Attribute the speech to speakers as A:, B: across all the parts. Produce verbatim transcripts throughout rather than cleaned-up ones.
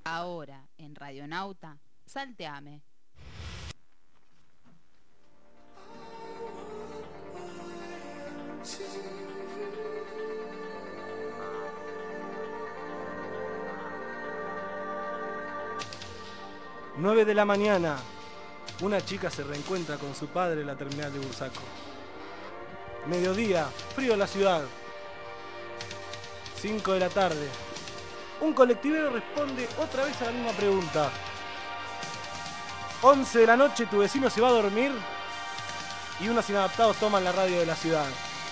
A: Ahora, en Radionauta, Salteame.
B: nueve de la mañana. Una chica se reencuentra con su padre en la terminal de Bursaco. Mediodía, frío en la ciudad. cinco de la tarde. Un colectivero responde otra vez a la misma pregunta. once de la noche, tu vecino se va a dormir y unos inadaptados toman la radio de la ciudad.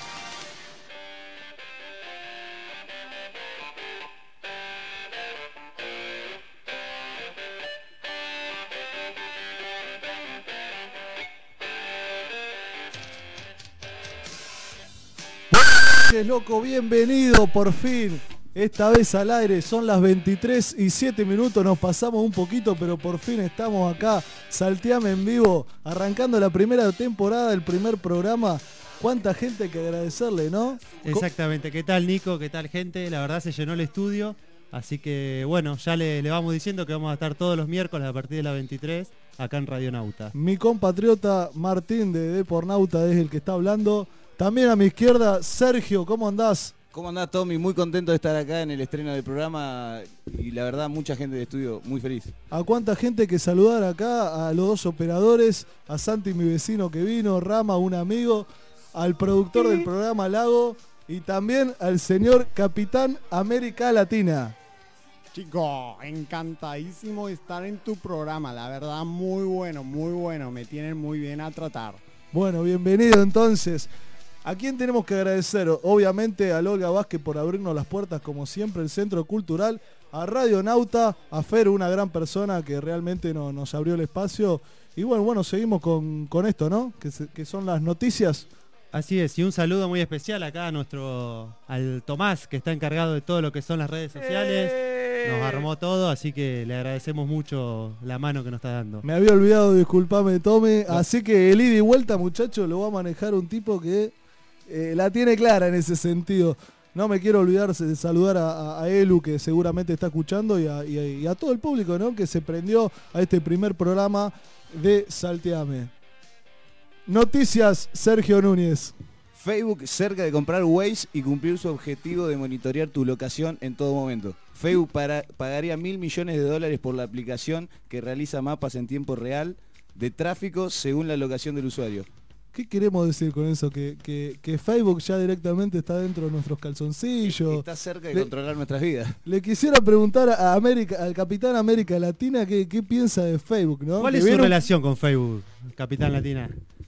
C: Loco, bienvenido por fin. Esta vez al aire, son las veintitrés y siete minutos, nos pasamos un poquito, pero por fin estamos acá, Salteame en vivo, arrancando la primera temporada del primer programa. Cuánta gente hay que agradecerle, ¿no?
D: Exactamente, ¿qué tal Nico? ¿Qué tal gente? La verdad se llenó el estudio, así que bueno, ya le, le vamos diciendo que vamos a estar todos los miércoles a partir de las veintitrés acá en Radionauta.
C: Mi compatriota Martín de Depornauta es el que está hablando. También a mi izquierda, Sergio, ¿cómo andás?
E: ¿Cómo andás, Tommy? Muy contento de estar acá en el estreno del programa y la verdad mucha gente del estudio muy feliz.
C: A cuánta gente hay que saludar acá, a los dos operadores, a Santi, mi vecino que vino, Rama, un amigo, al productor del programa Lago y también al señor Capitán América Latina.
F: Chico, encantadísimo de estar en tu programa, la verdad muy bueno, muy bueno, me tienen muy bien a tratar.
C: Bueno, bienvenido entonces. ¿A quién tenemos que agradecer? Obviamente a Olga Vázquez por abrirnos las puertas como siempre, el Centro Cultural, a Radionauta, a Fer, una gran persona que realmente no, nos abrió el espacio. Y bueno, bueno, seguimos con, con esto, ¿no? Que, se, que son las noticias.
D: Así es, y un saludo muy especial acá a nuestro, al Tomás, que está encargado de todo lo que son las redes sociales. ¡Eh! Nos armó todo, así que le agradecemos mucho la mano que nos está dando.
C: Me había olvidado, disculpame, Tome. No. Así que el ida y vuelta, muchachos, lo va a manejar un tipo que eh, la tiene clara en ese sentido. No me quiero olvidar de saludar a, a Elu, que seguramente está escuchando, y a, y, a, y a todo el público, ¿no? Que se prendió a este primer programa de Salteame. Noticias, Sergio Núñez.
E: Facebook cerca de comprar Waze y cumplir su objetivo de monitorear tu locación en todo momento. Facebook para, pagaría mil millones de dólares por la aplicación que realiza mapas en tiempo real de tráfico según la locación del usuario.
C: ¿Qué queremos decir con eso? ¿Que, que, que Facebook ya directamente está dentro de nuestros calzoncillos?
E: Está cerca de
C: le,
E: controlar nuestras vidas.
C: Le quisiera preguntar a América, al Capitán América Latina qué, qué piensa de Facebook, ¿no?
D: ¿Cuál es su relación con Facebook, Capitán Latina?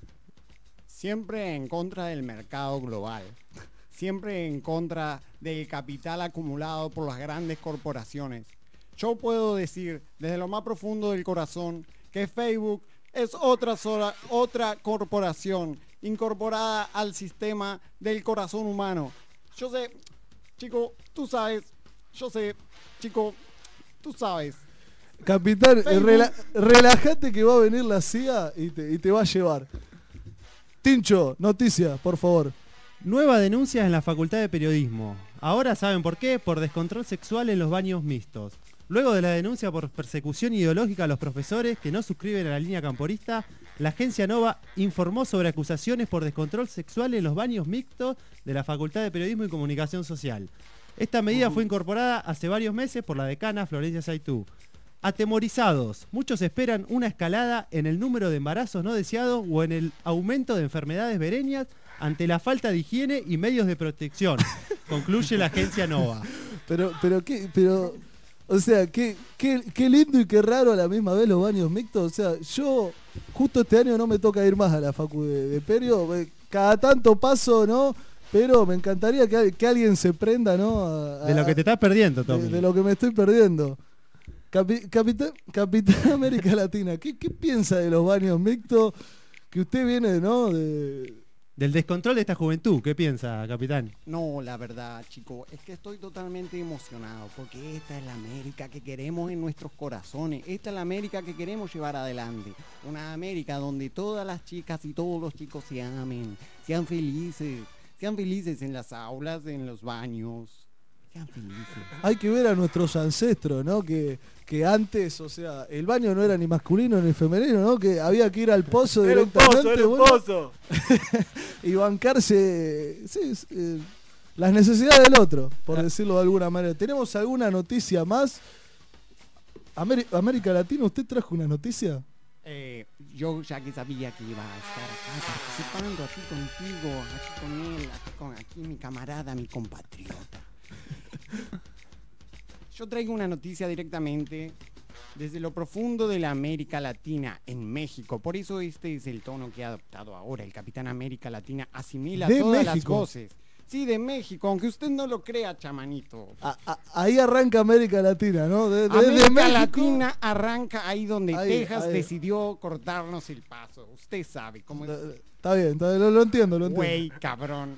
F: Siempre en contra del mercado global, siempre en contra del capital acumulado por las grandes corporaciones. Yo puedo decir desde lo más profundo del corazón que Facebook es otra sola, otra corporación incorporada al sistema del corazón humano. Yo sé, chico, tú sabes, yo sé, chico, tú sabes.
C: Capitán, rela, relájate que va a venir la C I A y te, y te va a llevar. Tincho, noticias, por favor.
D: Nueva denuncia en la Facultad de Periodismo. Ahora saben por qué, por descontrol sexual en los baños mixtos. Luego de la denuncia por persecución ideológica a los profesores que no suscriben a la línea camporista, la agencia Nova informó sobre acusaciones por descontrol sexual en los baños mixtos de la Facultad de Periodismo y Comunicación Social. Esta medida fue incorporada hace varios meses por la decana Florencia Saitú. Atemorizados, muchos esperan una escalada en el número de embarazos no deseados o en el aumento de enfermedades venéreas ante la falta de higiene y medios de protección, concluye la agencia Nova.
C: Pero, pero, ¿qué? Pero, o sea, qué, qué, qué lindo y qué raro a la misma vez los baños mixtos. O sea, yo justo este año no me toca ir más a la facu de, de Perio, cada tanto paso, ¿no? Pero me encantaría que, que alguien se prenda, ¿no? A, a,
D: de lo que te estás perdiendo, Tommy.
C: De, de lo que me estoy perdiendo. Capi, Capitán, Capitán América Latina, ¿qué, ¿qué piensa de los baños mixtos? Que usted viene, ¿no? De...
D: Del descontrol de esta juventud, ¿qué piensa, Capitán?
F: No, la verdad, chico, es que estoy totalmente emocionado porque esta es la América que queremos en nuestros corazones. Esta es la América que queremos llevar adelante. Una América donde todas las chicas y todos los chicos se amen, sean felices, sean felices en las aulas, en los baños. Sean felices.
C: Hay que ver a nuestros ancestros, ¿no? Que, que antes, o sea, el baño no era ni masculino ni femenino, ¿no? Que había que ir al pozo
B: Era un
C: directamente.
B: pozo, era un
C: bueno,
B: pozo.
C: y bancarse sí, eh, las necesidades del otro, por decirlo de alguna manera. ¿Tenemos alguna noticia más? Ameri- América Latina, ¿usted trajo una noticia?
F: Eh, yo ya que sabía que iba a estar acá participando aquí contigo, aquí con él, aquí con aquí mi camarada, mi compatriota. Yo traigo una noticia directamente desde lo profundo de la América Latina, en México. Por eso este es el tono que ha adoptado ahora. El Capitán América Latina asimila
C: ¿De
F: todas las
C: México?
F: voces. Sí, de México, aunque usted no lo crea, chamanito.
C: A- a- ahí arranca América Latina, ¿no? De, de-
F: América
C: de México.
F: Latina arranca ahí donde
C: Ahí,
F: Texas
C: ahí.
F: decidió cortarnos el paso. Usted sabe cómo es.
C: Está bien, está bien, lo, lo entiendo, lo entiendo.
F: Güey, cabrón.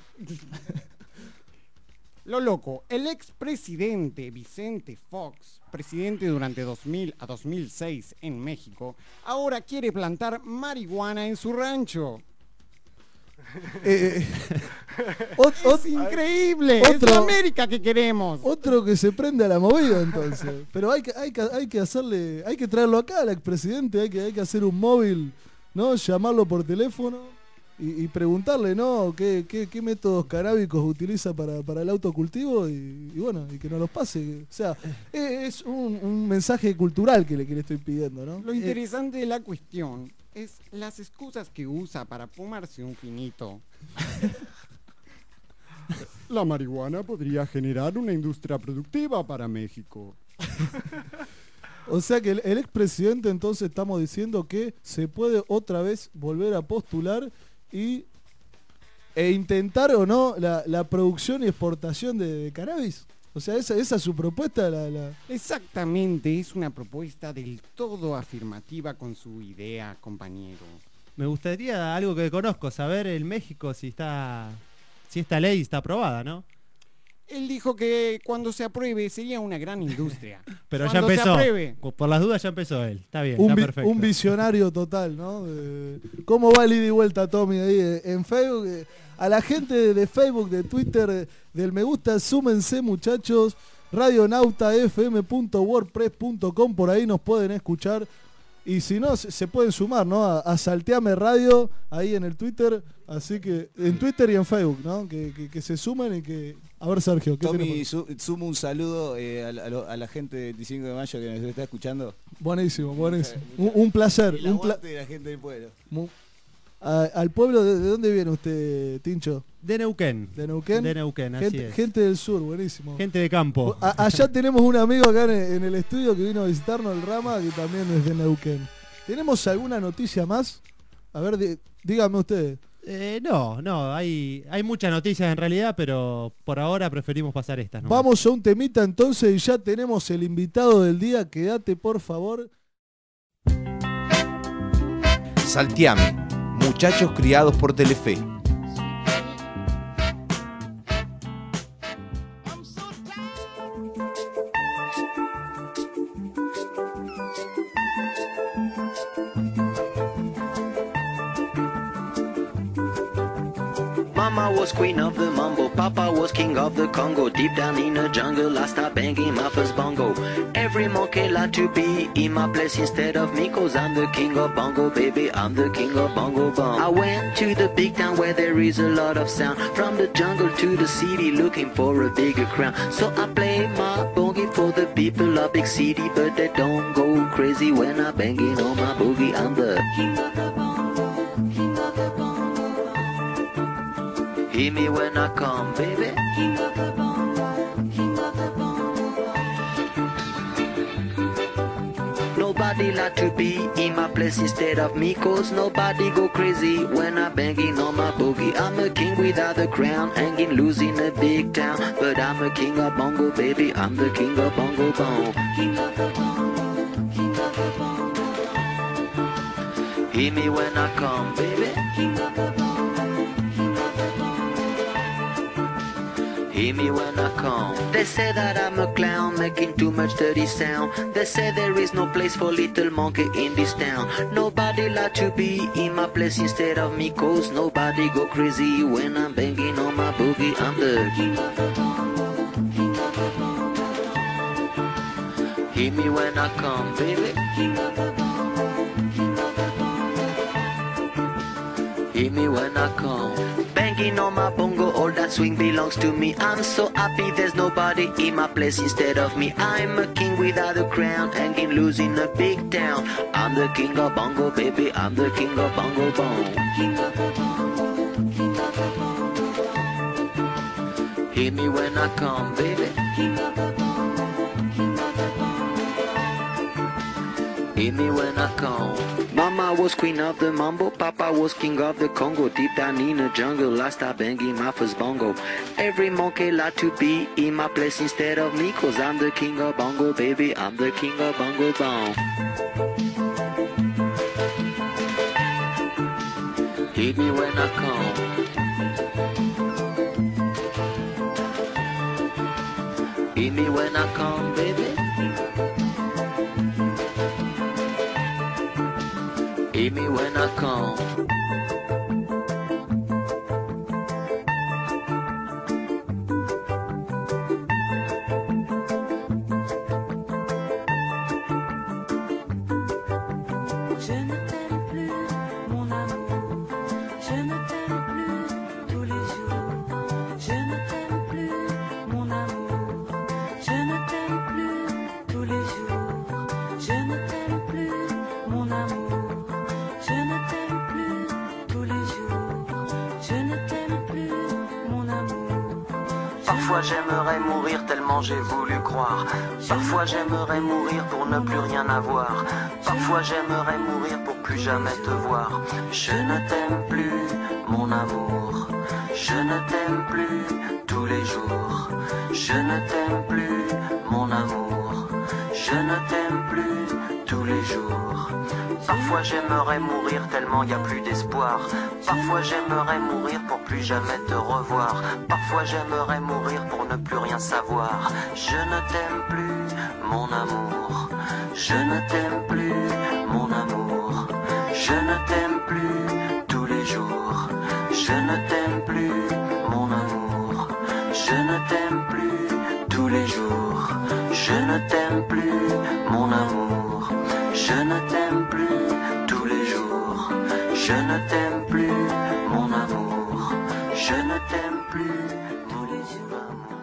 F: Lo loco, el expresidente Vicente Fox, presidente durante dos mil a dos mil seis en México, ahora quiere plantar marihuana en su rancho.
C: Eh, eh, ot- ot-
F: Es increíble, es
C: otro-
F: la América que queremos.
C: Otro que se prende a la movida entonces. Pero hay que, hay que, hay que hacerle, hay que traerlo acá al expresidente, hay que, hay que hacer un móvil, ¿no? Llamarlo por teléfono y, y preguntarle, ¿no? ¿Qué, qué, qué métodos canábicos utiliza para, para el autocultivo? Y, y bueno, y que nos los pase. O sea, es, es un, un mensaje cultural que le, que le estoy pidiendo, ¿no?
F: Lo
C: Eh,
F: interesante de la cuestión es las excusas que usa para fumarse un finito. La marihuana podría generar una industria productiva para México.
C: O sea que el, el expresidente entonces estamos diciendo que se puede otra vez volver a postular y e intentar o no la, la producción y exportación de, de cannabis. O sea, esa, esa es su propuesta. La, la...
F: Exactamente, es una propuesta del todo afirmativa con su idea, compañero.
D: Me gustaría algo que conozco, saber en México si está, si esta ley está aprobada, ¿no?
F: Él dijo que cuando se apruebe sería una gran industria.
D: Pero ya
F: Cuando se
D: empezó.
F: apruebe.
D: Por las dudas ya empezó él. Está bien,
C: Un,
D: está
C: vi-
D: perfecto.
C: un visionario total, ¿no? De- ¿Cómo va el ida y vuelta, Tommy, ahí eh, en Facebook? Eh, A la gente de, de Facebook, de Twitter, de- del me gusta, súmense, muchachos. radionauta f m punto wordpress punto com, por ahí nos pueden escuchar. Y si no, se, se pueden sumar, ¿no? A, a Salteame Radio, ahí en el Twitter. Así que, en Twitter y en Facebook, ¿no? Que, que, que se sumen y que... A ver, Sergio, ¿qué
E: Tommy,
C: tenemos?
E: su- sumo un saludo eh, a, la- a lo- a la gente del veinticinco de mayo que nos está escuchando.
C: Buenísimo, buenísimo. Un, un placer.
E: El
C: Un pla-
E: aguante de la gente del pueblo.
C: mu- a- al pueblo, de, ¿de dónde viene usted, Tincho?
D: De Neuquén.
C: ¿De Neuquén?
D: De Neuquén, así
C: Gente,
D: es.
C: gente del sur, buenísimo.
D: Gente de campo.
C: A- allá tenemos un amigo acá en el, en el estudio que vino a visitarnos, el Rama, que también es de Neuquén. ¿Tenemos alguna noticia más? A ver, di- dígame usted.
D: Eh, no, no, hay, hay muchas noticias en realidad, pero por ahora preferimos pasar estas. nomás.
C: Vamos a un temita entonces y ya tenemos el invitado del día. Quédate, por favor.
G: Salteame, muchachos criados por Telefe.
H: Mama was queen of the mambo, Papa was king of the Congo. Deep down in the jungle, I start banging my first bongo. Every monkey like to be in my place instead of me, cause I'm the king of bongo, baby, I'm the king of bongo bong. I went to the big town where there is a lot of sound, from the jungle to the city, looking for a bigger crown. So I play my boogie for the people of big city, but they don't go crazy when I'm banging on my boogie. I'm the king of the bongo, king of the bongo. Hear me when I come, baby. King of the bongo, king of the bongo. Nobody like to be in my place instead of me, cause nobody go crazy when I'm banging on my boogie. I'm a king without a crown, hanging loose in a big town, but I'm a king of bongo, baby. I'm the king of bongo bong. King of the bongo, king of the bongo. Hear me when I come, baby. King of the bongo. Hear me when I come. They say that I'm a clown making too much dirty sound. They say there is no place for little monkey in this town. Nobody like to be in my place instead of me, cause nobody go crazy when I'm banging on my boogie. I'm the king of the bongo, king of the Hear me when I come, baby. King of the bongo, king of the bongo. Hear me when I come. Banging on my bongo, all that swing belongs to me. I'm so happy there's nobody in my place instead of me. I'm a king without a crown, hanging loose in a big town. I'm the king of bongo, baby, I'm the king of bongo bong. King of the bongo, king of the bongo. Hear me when I come, baby. King of the bongo, king of the bongo. Hear me when I come. Mama was queen of the mambo, Papa was king of the Congo. Deep down in the jungle, I start banging my first bongo. Every monkey like to be in my place instead of me, cause I'm the king of bongo, baby, I'm the king of bongo bong. Hit me when I come. Hit me when I come, baby. Hit me when I come.
I: Je ne t'aime plus, mon amour. Je ne t'aime plus tous les jours. Je ne t'aime plus, mon amour. Je ne t'aime plus tous les jours. Je ne t'aime plus, mon amour. Je ne t'aime plus tous les jours. Je ne t'aime plus, mon amour.
H: Parfois j'aimerais mourir tellement j'ai voulu croire. Parfois j'aimerais mourir pour ne plus rien avoir. Parfois j'aimerais mourir pour plus jamais te voir. Je ne t'aime plus, mon amour. Je ne t'aime plus tous les jours. Je ne t'aime plus, mon amour. Je ne t'aime plus tous les jours. Parfois j'aimerais mourir tellement y a plus d'espoir. Parfois j'aimerais mourir pour plus jamais te revoir. Parfois j'aimerais mourir pour ne plus rien savoir. Je ne t'aime plus, mon amour. Je ne t'aime plus, mon amour. Je ne t'aime plus tous les jours. Je ne t'aime plus, mon amour. Je ne t'aime plus tous les jours. Je ne t'aime plus, mon amour. Je ne t'aime plus tous les jours. Je ne t'aime plus, mon amour. Je ne t'aime plus tous les jours.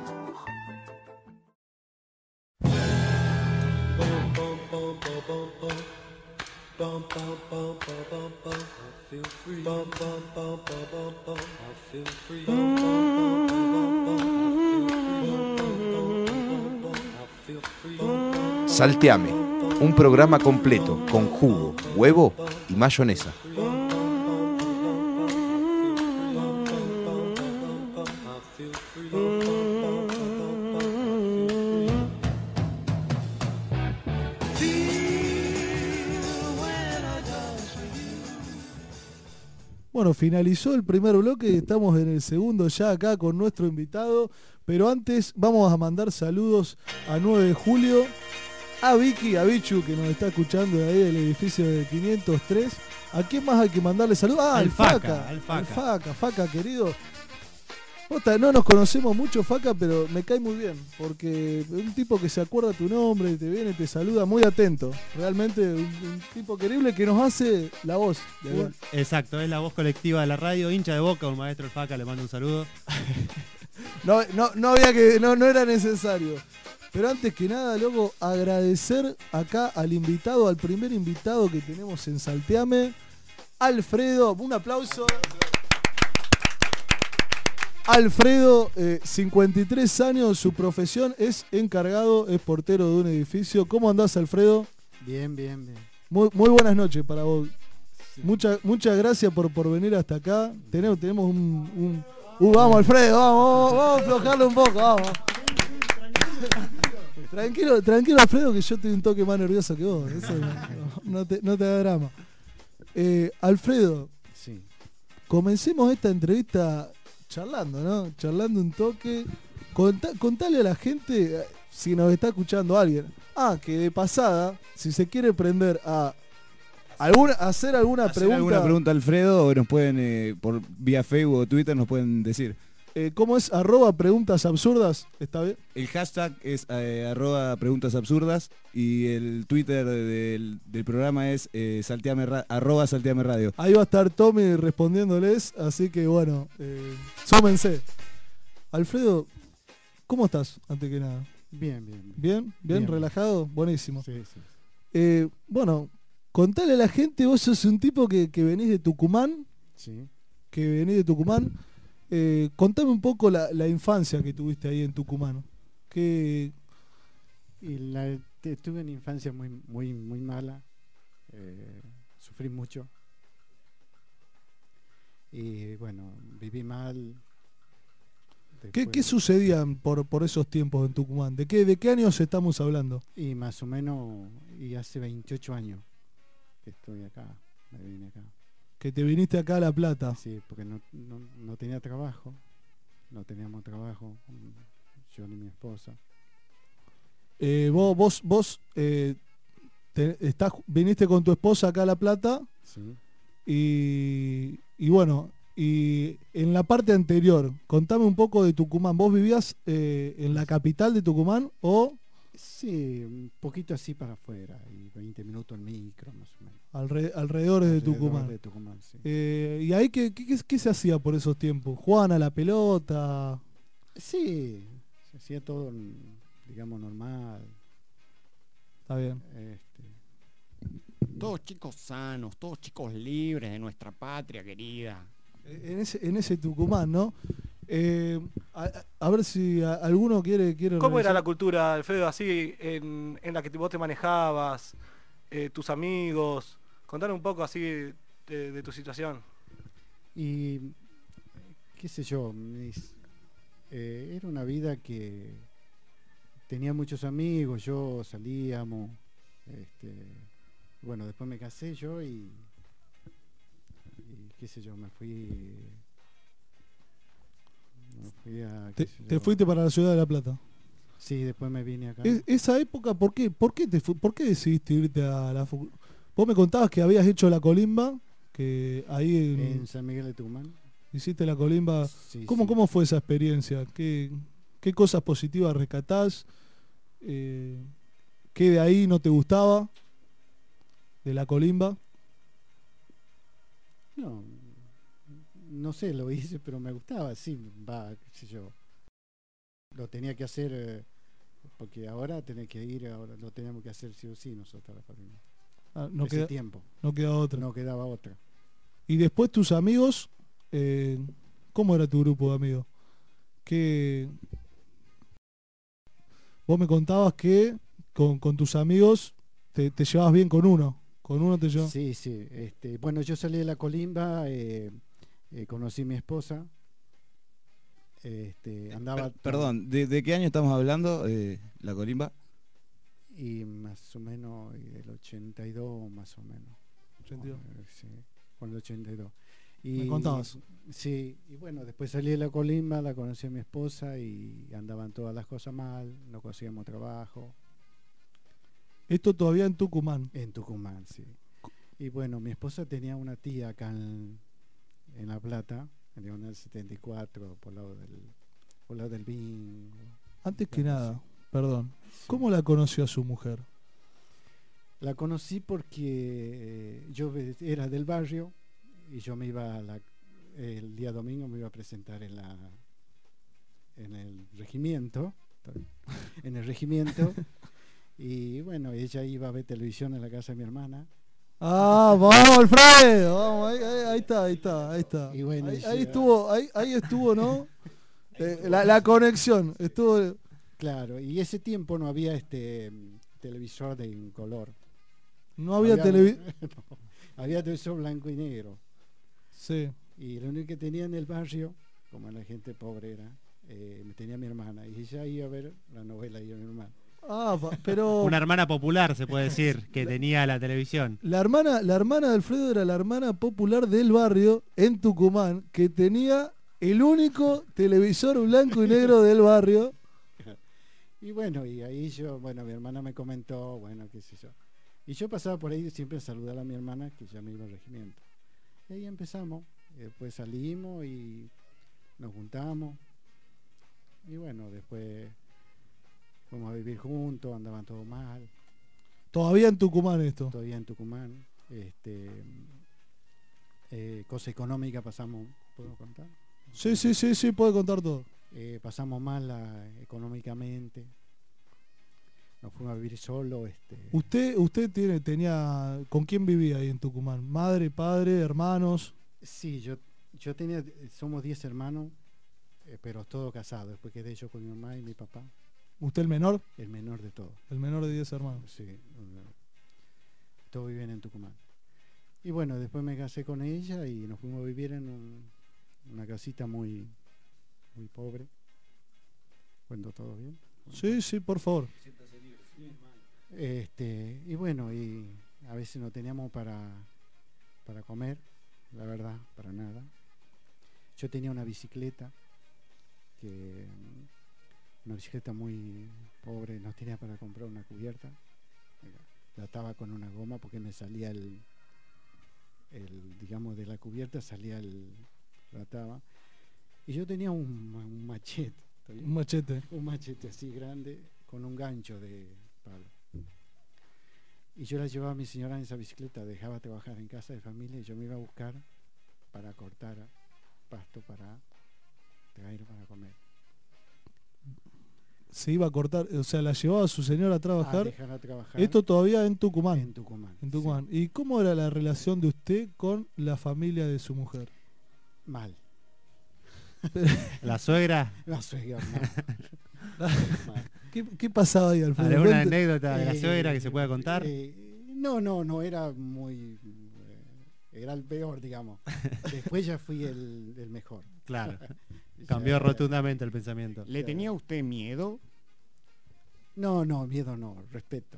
G: Salteame, un programa completo con jugo, huevo y mayonesa.
C: Bueno, finalizó el primer bloque, estamos en el segundo ya acá con nuestro invitado, pero antes vamos a mandar saludos a nueve de julio, a Vicky, a Bichu, que nos está escuchando de ahí del edificio de quinientos tres. ¿A quién más hay que mandarle saludos? Ah, al, al Faca, Faca, al Faca. Al Faca, Faca, querido. Ota, no nos conocemos mucho, Faca, pero me cae muy bien, porque es un tipo que se acuerda tu nombre, te viene, te saluda, muy atento. Realmente un, un tipo querible que nos hace la voz. De
D: uh, exacto, es la voz colectiva de la radio, hincha de Boca, un maestro el Faca, le mando un saludo.
C: no, no, no había que, no, no era necesario. Pero antes que nada, loco, agradecer acá al invitado, al primer invitado que tenemos en Salteame, Alfredo, un aplauso. Alfredo, eh, cincuenta y tres años, su profesión es encargado, es portero de un edificio. ¿Cómo andás, Alfredo?
J: Bien, bien, bien.
C: Muy, muy buenas noches para vos. Sí. Mucha, muchas gracias por, por venir hasta acá. Tenemos, tenemos un... un uh, vamos, Alfredo, vamos, vamos, vamos a aflojarlo un poco, vamos. Tranquilo, tranquilo, Alfredo, que yo estoy un toque más nervioso que vos. Eso no, no, te, no te da drama. Eh, Alfredo,
J: sí.
C: Comencemos esta entrevista charlando, ¿no? Charlando un toque. Contá, contale a la gente, si nos está escuchando alguien, ah, que de pasada, si se quiere prender a alguna, hacer alguna
E: hacer
C: pregunta.
E: alguna pregunta, Alfredo, o nos pueden, eh, por vía Facebook o Twitter, nos pueden decir.
C: Eh, ¿Cómo es? Arroba preguntas absurdas. ¿Está bien?
E: El hashtag es eh, arroba preguntas absurdas y el Twitter del, del programa es eh, salteame ra- arroba salteame radio.
C: Ahí va a estar Tommy respondiéndoles, así que bueno, eh, súmense. Alfredo, ¿cómo estás? Antes que nada.
J: Bien, bien. Bien,
C: ¿Bien? ¿Bien?
J: Bien.
C: ¿Relajado? Buenísimo.
J: Sí, sí.
C: Eh, bueno, contale a la gente, vos sos un tipo que, que venís de Tucumán,
J: Sí.
C: que venís de Tucumán. Eh, contame un poco la, la infancia que tuviste ahí en Tucumán. Que
J: Y la, te- tuve una infancia muy, muy, muy mala. Eh, sufrí mucho. Y bueno, viví mal.
C: ¿Qué,
J: Después-
C: qué sucedían por, por esos tiempos en Tucumán? ¿De qué, ¿De qué años estamos hablando?
J: Y más o menos, y hace veintiocho años que estoy acá, me vine acá.
C: Que te viniste acá a La Plata.
J: Sí, porque no, no, no tenía trabajo, no teníamos trabajo, mm, yo ni mi esposa.
C: Eh, vos vos, vos eh, te- estás, viniste con tu esposa acá a La Plata
J: Sí.
C: y, y bueno, y en la parte anterior, contame un poco de Tucumán. ¿Vos vivías eh, en la capital de Tucumán o
J: Sí, un poquito así para afuera, y veinte minutos en micro más o menos.
C: alre- alrededores de
J: Alrededor
C: Tucumán?
J: de Tucumán, sí.
C: Eh, ¿Y ahí qué, qué, qué- qué se hacía por esos tiempos? ¿Jugaban a la pelota?
J: Sí, se hacía todo, mm, digamos, normal.
C: Está bien.
J: Este,
F: Todos chicos sanos, todos chicos libres de nuestra patria querida.
C: En ese, en ese Tucumán, ¿no? Eh, a, a ver si a- alguno quiere... quiere
B: ¿Cómo era
C: realizar-
B: la cultura, Alfredo, así en, en la que vos te manejabas, eh, tus amigos? Contanos un poco así de, de tu situación.
J: y qué sé yo, mis- eh, era una vida que tenía muchos amigos, yo salíamos, este, bueno, después me casé yo y, y qué sé yo, me fui, me fui a, qué
C: Te,
J: sé
C: te
J: yo.
C: fuiste para la ciudad de La Plata.
J: Sí, después me vine acá.
C: Es- esa época, ¿por qué? ¿Por qué, te fu- ¿Por qué decidiste irte a la facu- Vos me contabas que habías hecho la colimba, que ahí en-
J: En San Miguel de Tucumán.
C: hiciste la colimba.
J: Sí,
C: ¿Cómo,
J: sí.
C: ¿Cómo fue esa experiencia? ¿Qué, qué cosas positivas rescatás? Eh, ¿Qué de ahí no te gustaba? De la colimba.
J: No, no sé, lo hice, pero me gustaba, sí, va, qué sé yo. Lo tenía que hacer, eh, porque ahora tenés que ir, ahora lo teníamos que hacer sí o sí nosotros, la familia.
C: Ah, no,
J: Ese
C: queda,
J: tiempo,
C: no queda otra.
J: no quedaba otra.
C: Y después tus amigos, eh, ¿cómo era tu grupo de amigos? Que vos me contabas que con, con tus amigos te, te llevabas bien con uno. Con uno te llevabas.
J: Sí, sí, este, bueno, yo salí de la colimba, eh, eh, conocí a mi esposa, este, andaba...
E: Per- perdón, ¿de, de qué año estamos hablando? Eh, la colimba.
J: Y más o menos, y del ochenta y dos más o menos.
C: ochenta y dos.
J: Eh, Sí, con el ochenta y dos.
C: Me contabas.
J: Sí, y bueno, después salí de la colimba, la conocí a mi esposa y andaban todas las cosas mal, no conseguíamos trabajo.
C: Esto todavía en Tucumán.
J: En Tucumán, sí. Y bueno, mi esposa tenía una tía acá en, en La Plata, en Diagonal setenta y cuatro, por lado del, por lado del bingo.
C: Antes que
J: Claro,
C: nada, perdón.
J: sí.
C: ¿Cómo la conoció a su mujer?
J: La conocí porque eh, yo ve- era del barrio y yo me iba a la, el día domingo me iba a presentar en la en el regimiento, en el regimiento y bueno, ella iba a ver televisión en la casa de mi hermana.
C: Ah, vamos Alfredo, vamos, ahí, ahí- ahí está, ahí está, ahí está.
J: Y bueno,
C: ahí,
J: y
C: ahí
J: llega-
C: estuvo, ahí, ahí estuvo, ¿no? Eh, la, la conexión, estuvo.
J: Claro, y ese tiempo no había este mm, televisor de en color.
C: No había televisión.
J: no, había televisor blanco y negro.
C: Sí.
J: Y lo único que tenía en el barrio, como la gente pobre era, eh, me tenía mi hermana. Y ella iba a ver la novela y yo mi hermana.
C: Ah, pa- pero
D: Una hermana popular, se puede decir, que tenía la televisión.
C: la hermana, la hermana de Alfredo era la hermana popular del barrio en Tucumán que tenía el único televisor blanco y negro del barrio.
J: Y bueno, y ahí yo, bueno, mi hermana me comentó, bueno, qué sé yo. Y yo pasaba por ahí siempre a saludar a mi hermana, que ya me iba al regimiento. Y ahí empezamos, y después salimos y nos juntamos y bueno, después fuimos a vivir juntos, andaban todo mal.
C: Todavía en Tucumán esto.
J: Todavía en Tucumán. Este, eh, cosa económica pasamos, ¿puedo contar?
C: Sí, sí, sí, sí, puede contar todo.
J: Eh, pasamos mal la- económicamente. Nos fuimos a vivir solo. Este,
C: Usted, usted tiene, tenía, ¿con quién vivía ahí en Tucumán? Madre, padre, hermanos.
J: sí, yo, yo tenía, somos diez hermanos, eh, pero todos casados. Después quedé yo con mi mamá y mi papá,
C: ¿Usted el menor?
J: el menor de todos.
C: El menor de diez hermanos.
J: Sí, eh, todos vivían en Tucumán. Y bueno, después me casé con ella y nos fuimos a vivir en un- una casita muy, muy pobre. ¿Cuento todo bien?
C: Sí, sí, por favor.
J: Este, y bueno, y a veces no teníamos para, para comer, la verdad, para nada. Yo tenía una bicicleta, que una bicicleta muy pobre, no tenía para comprar una cubierta. La ataba con una goma porque me salía el, el digamos, de la cubierta salía el, la ataba. Y yo tenía un, ma- un machete. ¿está bien?
C: Un machete.
J: Un machete así grande con un gancho de palo. Y yo la llevaba a mi señora en esa bicicleta, dejaba trabajar en casa de familia y yo me iba a buscar para cortar pasto para traer para comer.
C: Se iba a cortar, o sea, la llevaba a su señora a
J: A
C: trabajar.
J: dejarla trabajar
C: Esto todavía en Tucumán.
J: en Tucumán.
C: En Tucumán. ¿Y cómo era la relación de usted con la familia de su mujer?
J: Sí, mal.
D: La suegra,
J: La suegra, mal. Mal.
C: ¿Qué, qué pasaba ahí, Alfredo?
D: ¿alguna
C: Cuente.
D: anécdota de la
J: Eh,
D: suegra que se pueda contar?
J: eh, no, no, no era muy... eh, era el peor, digamos. Después ya fui el, el mejor.
D: Claro,
J: Ya-
D: cambió rotundamente el pensamiento.
F: ¿Le tenía usted miedo?
J: No, no, miedo no, respeto.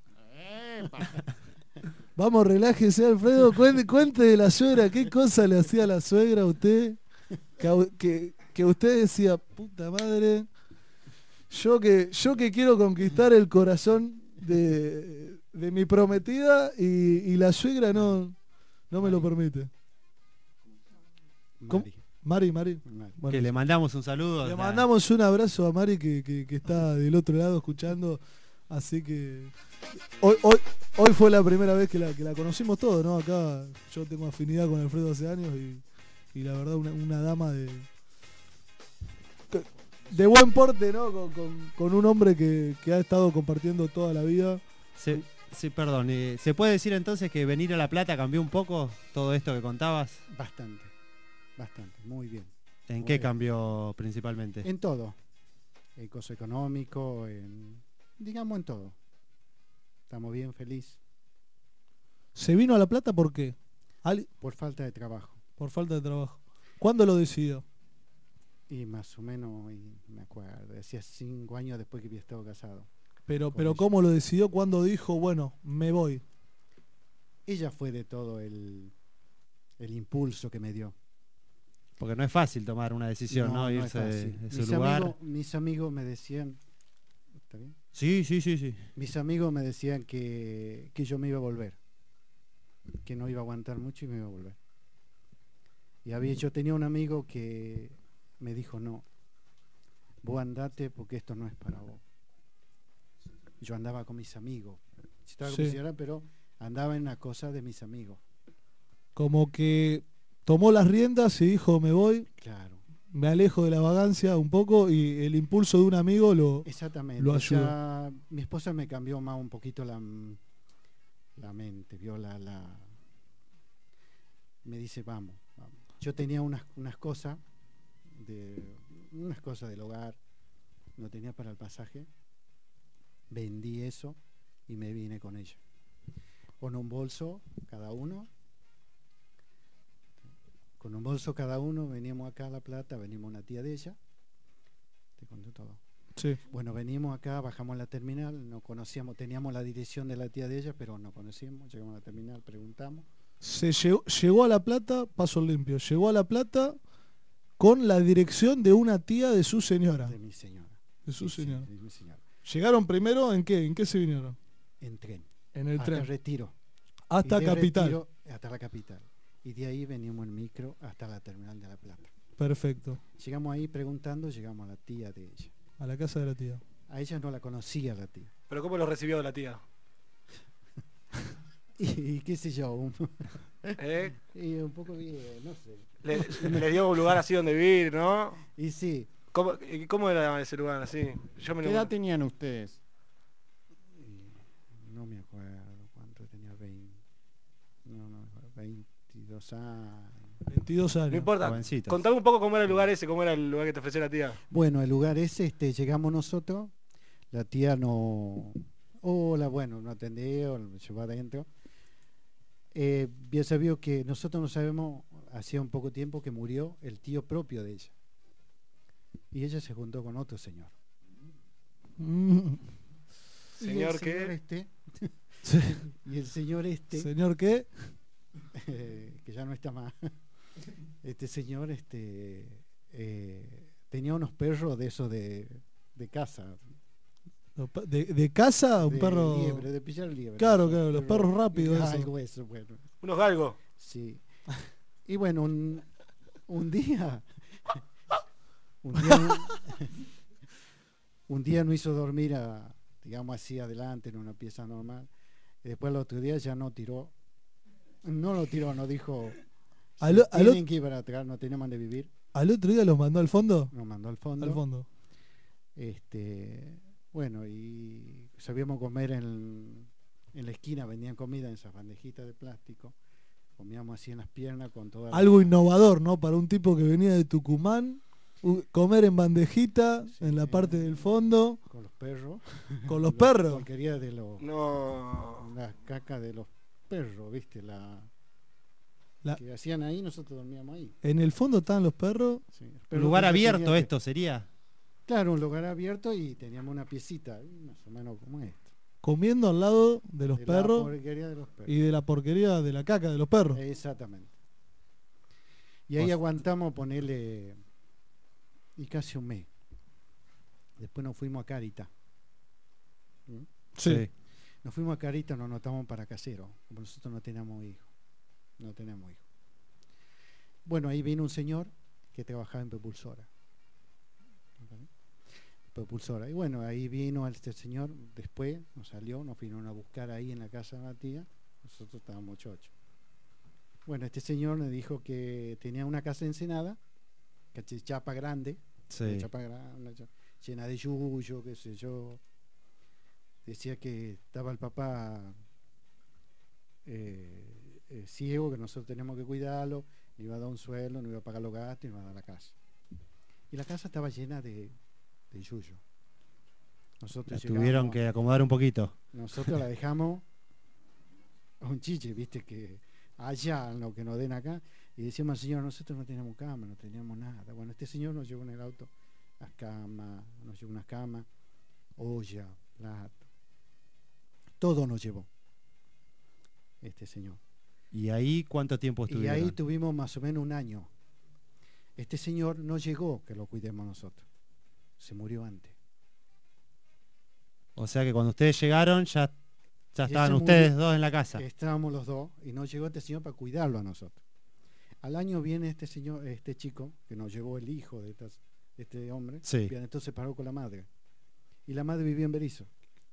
C: Vamos, relájese, Alfredo. Cuente, cuente de la suegra. ¿Qué cosa le hacía la suegra a usted? Que, a u- que, que usted decía, puta madre, yo que, yo que quiero conquistar el corazón de, de mi prometida y, y la suegra no, no me lo permite. ¿Cómo?
J: Mari,
C: Mari, Mari.
J: Mari.
C: Bueno,
D: Que le mandamos un saludo.
C: le
D: o sea,
C: mandamos un abrazo a Mari que, que- que está del otro lado escuchando. Así que hoy, hoy, hoy fue la primera vez que la, que la conocimos todos, ¿no? Acá yo tengo afinidad con Alfredo hace años y, y la verdad una, una dama de que- de buen porte, ¿no? Con, con- con un hombre que, que ha estado compartiendo toda la vida.
D: se- sí, perdón. eh, ¿Se puede decir entonces que venir a La Plata cambió un poco todo esto que contabas?
J: Bastante, bastante, muy bien.
D: ¿En
J: Muy
D: qué
J: bien.
D: cambió principalmente?
J: En todo. En coso económico, en, digamos en todo. Estamos bien, feliz.
C: ¿Se vino a La Plata por qué? Al-
J: Por falta de trabajo.
C: por falta de trabajo. ¿Cuándo lo decidió?
J: Y más o menos, y me acuerdo, hacía cinco años después que había estado casado.
C: Pero,
J: Por
C: pero
J: eso.
C: ¿cómo lo decidió? ¿Cuándo dijo, bueno, me voy?
J: Ella fue de todo el, el impulso que me dio.
D: Porque no es fácil tomar una decisión, ¿no?
J: es
D: Irse de,
J: fácil.
D: de su
J: mis,
D: lugar.
J: amigos, mis amigos me decían, ¿está bien?
D: Sí, sí, sí, sí.
J: Mis amigos me decían que, que yo me iba a volver, que no iba a aguantar mucho y me iba a volver. Y había, yo tenía un amigo que me dijo, no, vos andate porque esto no es para vos. Yo andaba con mis amigos, sí estaba con
C: Sí.
J: mi señora, pero andaba en la cosa de mis amigos.
C: Como que tomó las riendas y dijo, me voy,
J: Claro,
C: me alejo de la vagancia un poco y el impulso de un amigo lo...
J: exactamente.
C: Lo ayudó.
J: Ya mi esposa me cambió más un poquito la, la mente, vio la, la... Me dice, vamos, vamos. Yo tenía unas, unas cosas, de, unas cosas del hogar, no tenía para el pasaje, vendí eso y me vine con ella. Con un bolso cada uno, con un bolso cada uno, veníamos acá a La Plata, venimos una tía de ella, te conté todo.
C: Sí.
J: Bueno, venimos acá, bajamos a la terminal, no conocíamos, teníamos la dirección de la tía de ella, pero no conocíamos, llegamos a la terminal, preguntamos.
C: Se llegó, llegó a La Plata, paso limpio, llegó a La Plata con la dirección de una tía de su señora.
J: De mi señora.
C: De su
J: Sí, sí,
C: señora.
J: de mi señora.
C: ¿Llegaron primero en qué? ¿En qué se vinieron?
J: En tren.
C: En el
J: hasta
C: tren.
J: Retiro.
C: Hasta
J: Y de
C: Capital.
J: Retiro hasta la capital. Y de ahí venimos en micro hasta la terminal de La Plata.
C: Perfecto.
J: Llegamos ahí preguntando, llegamos a la tía de ella.
C: A la casa de la tía.
J: A ella no la conocía la tía.
B: ¿Pero cómo lo recibió la tía?
J: Y, y qué sé yo, un,
B: ¿Eh?
J: y un poco bien, no sé.
B: Le, le dio un lugar así donde vivir, ¿no?
J: Y sí.
B: ¿Cómo, y cómo era ese lugar así? Yo me
F: ¿Qué
B: lo-
F: edad tenían ustedes?
J: Y no me acuerdo cuánto tenía, veinte, no, no, veintidós años.
C: veintidós años.
B: No importa.
D: Jovencitos.
B: Contame un poco cómo era el lugar ese, cómo era el lugar que te ofreció la tía.
J: Bueno, el lugar ese, este, llegamos nosotros, la tía no, hola, bueno, no atendió, me llevó adentro. Eh, bien sabido que nosotros no sabemos, hacía un poco tiempo que murió el tío propio de ella. Y ella se juntó con otro señor.
C: Mm.
J: Y
B: Señor
J: el
B: qué?
J: señor este,
C: Sí.
J: y el señor este,
C: ¿Señor qué?
J: eh, que ya no está más, este señor este, eh, tenía unos perros de esos de, de casa.
C: ¿De, de casa? Un
J: de
C: perro.
J: liebre, de pillar liebre.
C: Claro,
J: esos
C: claro, los perros rápidos, eso.
J: Algo eso, bueno.
B: Unos galgos.
J: Sí. Y bueno, un, un día, un día, no- un día no hizo dormir a, digamos así, adelante en una pieza normal. Y después el otro día ya no tiró, no lo tiró, no dijo,
C: Al,
J: "Se
C: o- al o-
J: tienen que ir para atrás, no tenemos de vivir".
C: al otro día los mandó al fondo.
J: Nos mandó al fondo.
C: Al fondo.
J: Este, bueno, y sabíamos comer en, en la esquina, vendían comida en esas bandejitas de plástico. Comíamos así en las piernas con toda la-
C: Algo innovador, ¿no? Para un tipo que venía de Tucumán, u- comer en bandejita,
J: Sí,
C: en la parte del fondo,
J: con los perros.
C: con los
J: La
C: perros.
J: porquería de los,
B: No.
J: la caca de los perros, ¿viste? La,
C: La-
J: que hacían ahí, nosotros dormíamos ahí.
C: En el fondo estaban los perros.
J: Sí.
D: Un
J: Pero
D: lugar
J: lo que
D: abierto
J: tenían que-
D: esto sería.
J: Claro, un lugar abierto y teníamos una piecita, más o menos como esta.
C: Comiendo al lado de los
J: de
C: perros
J: La porquería de los perros.
C: y de la porquería de la caca de los perros.
J: Exactamente. Y ahí
D: O sea-
J: aguantamos ponerle y casi un mes. Después nos fuimos a Carita. ¿Mm?
C: Sí.
J: Nos fuimos a Carita, nos notamos para casero, como nosotros no teníamos hijos. No tenemos hijos. Bueno, ahí vino un señor que trabajaba en Propulsora. ¿Ok? Propulsora. Y bueno, ahí vino este señor, después nos salió, nos vinieron a buscar ahí en la casa de la tía. Nosotros estábamos chochos. Bueno, este señor me dijo que tenía una casa ensenada, que es chapa grande,
D: Sí.
J: una chapa grande, una cha- llena de yuyo, qué sé yo. Decía que estaba el papá eh, eh, ciego, que nosotros tenemos que cuidarlo, le iba a dar un sueldo, no iba a pagar los gastos, no iba a dar la casa. Y la casa estaba llena de, de yuyo.
D: La
J: Nosotros
D: tuvieron
J: llegamos-
D: que acomodar un poquito.
J: nosotros la dejamos a un chiche, viste, que allá en lo que nos den acá. Y decíamos, señor, nosotros no teníamos cama, no teníamos nada. Bueno, este señor nos llevó en el auto las camas, nos llevó unas camas, olla, plato. Todo nos llevó este señor.
D: ¿Y ahí cuánto tiempo
J: Y
D: estuvieron?
J: ahí tuvimos más o menos un año. Este señor no llegó que lo cuidemos nosotros. Se murió antes.
D: O sea que cuando ustedes llegaron ya, ya
J: Él
D: estaban
J: se
D: ustedes
J: murió.
D: dos en la casa.
J: Estábamos los dos y no llegó este señor para cuidarlo a nosotros. Al año viene este señor, este chico, que nos llevó el hijo de, estas- de este hombre,
D: Sí.
J: bien, entonces se paró con la madre. Y la madre vivía en Berizo.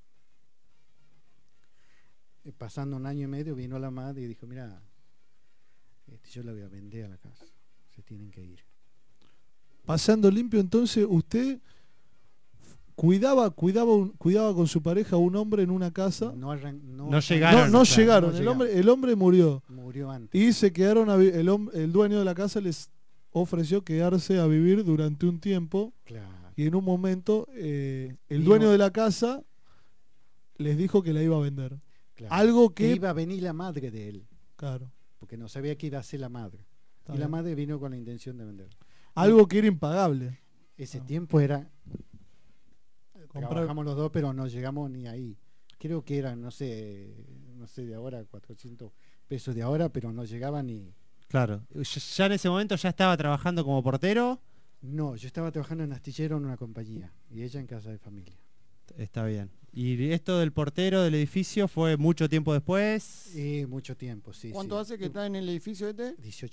J: Eh, pasando un año y medio vino la madre y dijo, mira, este, yo la voy a vender a la casa. Se tienen que ir.
C: Pasando limpio, entonces usted cuidaba, cuidaba, un- cuidaba con su pareja un hombre en una casa.
J: No, arran- no,
D: No llegaron.
C: No, no
D: o sea,
C: llegaron.
J: no
C: el,
J: llegamos.
C: hombre, el hombre murió.
J: Murió antes.
C: Y se quedaron a vi- el, hom- el dueño de la casa les ofreció quedarse a vivir durante un tiempo.
J: Claro.
C: Y en un momento eh, el
J: Vino-
C: dueño de la casa les dijo que la iba a vender.
J: Claro.
C: Algo
J: Que
C: que...
J: iba a venir la madre de él,
C: Claro.
J: porque no sabía que iba a ser la madre.
C: Está
J: y la
C: bien.
J: madre vino con la intención de vender.
C: Algo que era impagable.
J: Ese
C: Ah.
J: tiempo era.
C: Comprar-
J: Trabajamos los dos, pero no llegamos ni ahí. Creo que eran, no sé, no sé de ahora, cuatrocientos pesos de ahora, pero no llegaba ni.
D: Claro. Ya- Ya en ese momento ya estaba trabajando como portero.
J: No, yo estaba trabajando en astillero en una compañía y ella en casa de familia.
D: Está bien. ¿Y esto del portero del edificio fue mucho tiempo después?
J: Y mucho tiempo, sí.
F: ¿Cuánto
J: sí.
F: hace que está en el edificio este?
J: dieciocho años.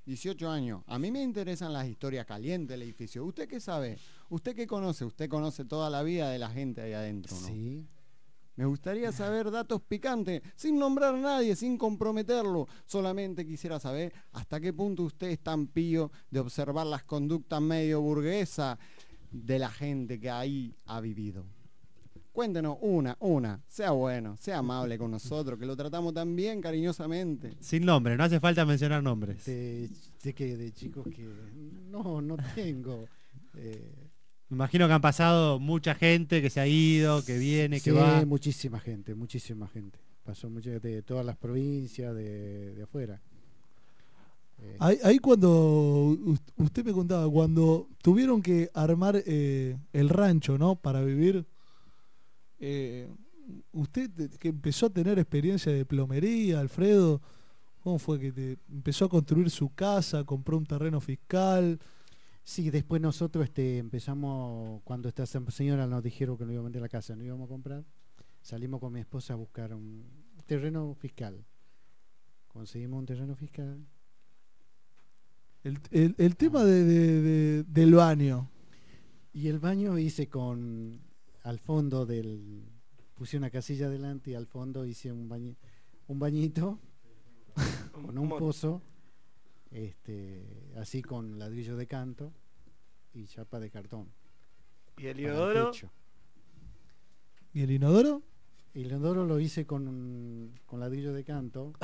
F: dieciocho años. A mí me interesan las historias calientes del edificio. ¿Usted qué sabe? ¿Usted qué conoce? Usted conoce toda la vida de la gente ahí adentro, ¿no?
J: Sí.
F: Me gustaría saber datos picantes, sin nombrar a nadie, sin comprometerlo. Solamente quisiera saber hasta qué punto usted es tan pío de observar las conductas medio burguesas de la gente que ahí ha vivido. Cuéntenos una, una. Sea bueno, sea amable con nosotros, que lo tratamos tan bien, cariñosamente.
D: Sin nombre, no hace falta mencionar nombres.
J: De, de que de chicos que no, no tengo. Eh,
D: Me imagino que han pasado mucha gente que se ha ido, que viene,
J: sí,
D: que va.
J: muchísima gente, muchísima gente. Pasó mucha de todas las provincias, de, de afuera. Eh,
C: Ahí, ahí cuando us- usted me contaba, cuando tuvieron que armar eh, el rancho, ¿no? Para vivir, eh, usted te- que empezó a tener experiencia de plomería, Alfredo, ¿cómo fue que te empezó a construir su casa, compró un terreno fiscal?
J: Sí, después nosotros este, empezamos, cuando esta señora nos dijeron que no íbamos a vender la casa, no íbamos a comprar, salimos con mi esposa a buscar un terreno fiscal. Conseguimos un terreno fiscal.
C: El, el- el tema de, de- de- del baño.
J: Y el baño hice con, al fondo del, puse una casilla adelante y al fondo hice un, bañi- un bañito con un pozo, este, así con ladrillo de canto y chapa de cartón.
B: ¿Y el
J: para
B: inodoro?
J: techo.
C: ¿Y el inodoro?
J: El inodoro lo hice con, un- con ladrillo de canto.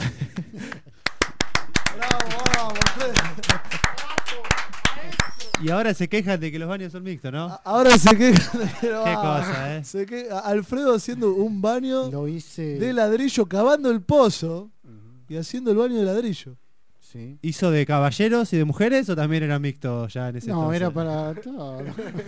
C: Bravo, vamos,
D: Y ahora se quejan de que los baños son mixtos, ¿no?
C: Ahora se queja de que no
D: Qué
C: va.
D: cosa, ¿eh?
C: Se que- Alfredo haciendo un baño
J: Lo hice
C: de ladrillo, cavando el pozo y haciendo el baño de ladrillo.
J: Sí.
D: ¿Hizo de caballeros y de mujeres o también era mixto ya en ese
J: No,
D: entonces?
J: era para todo.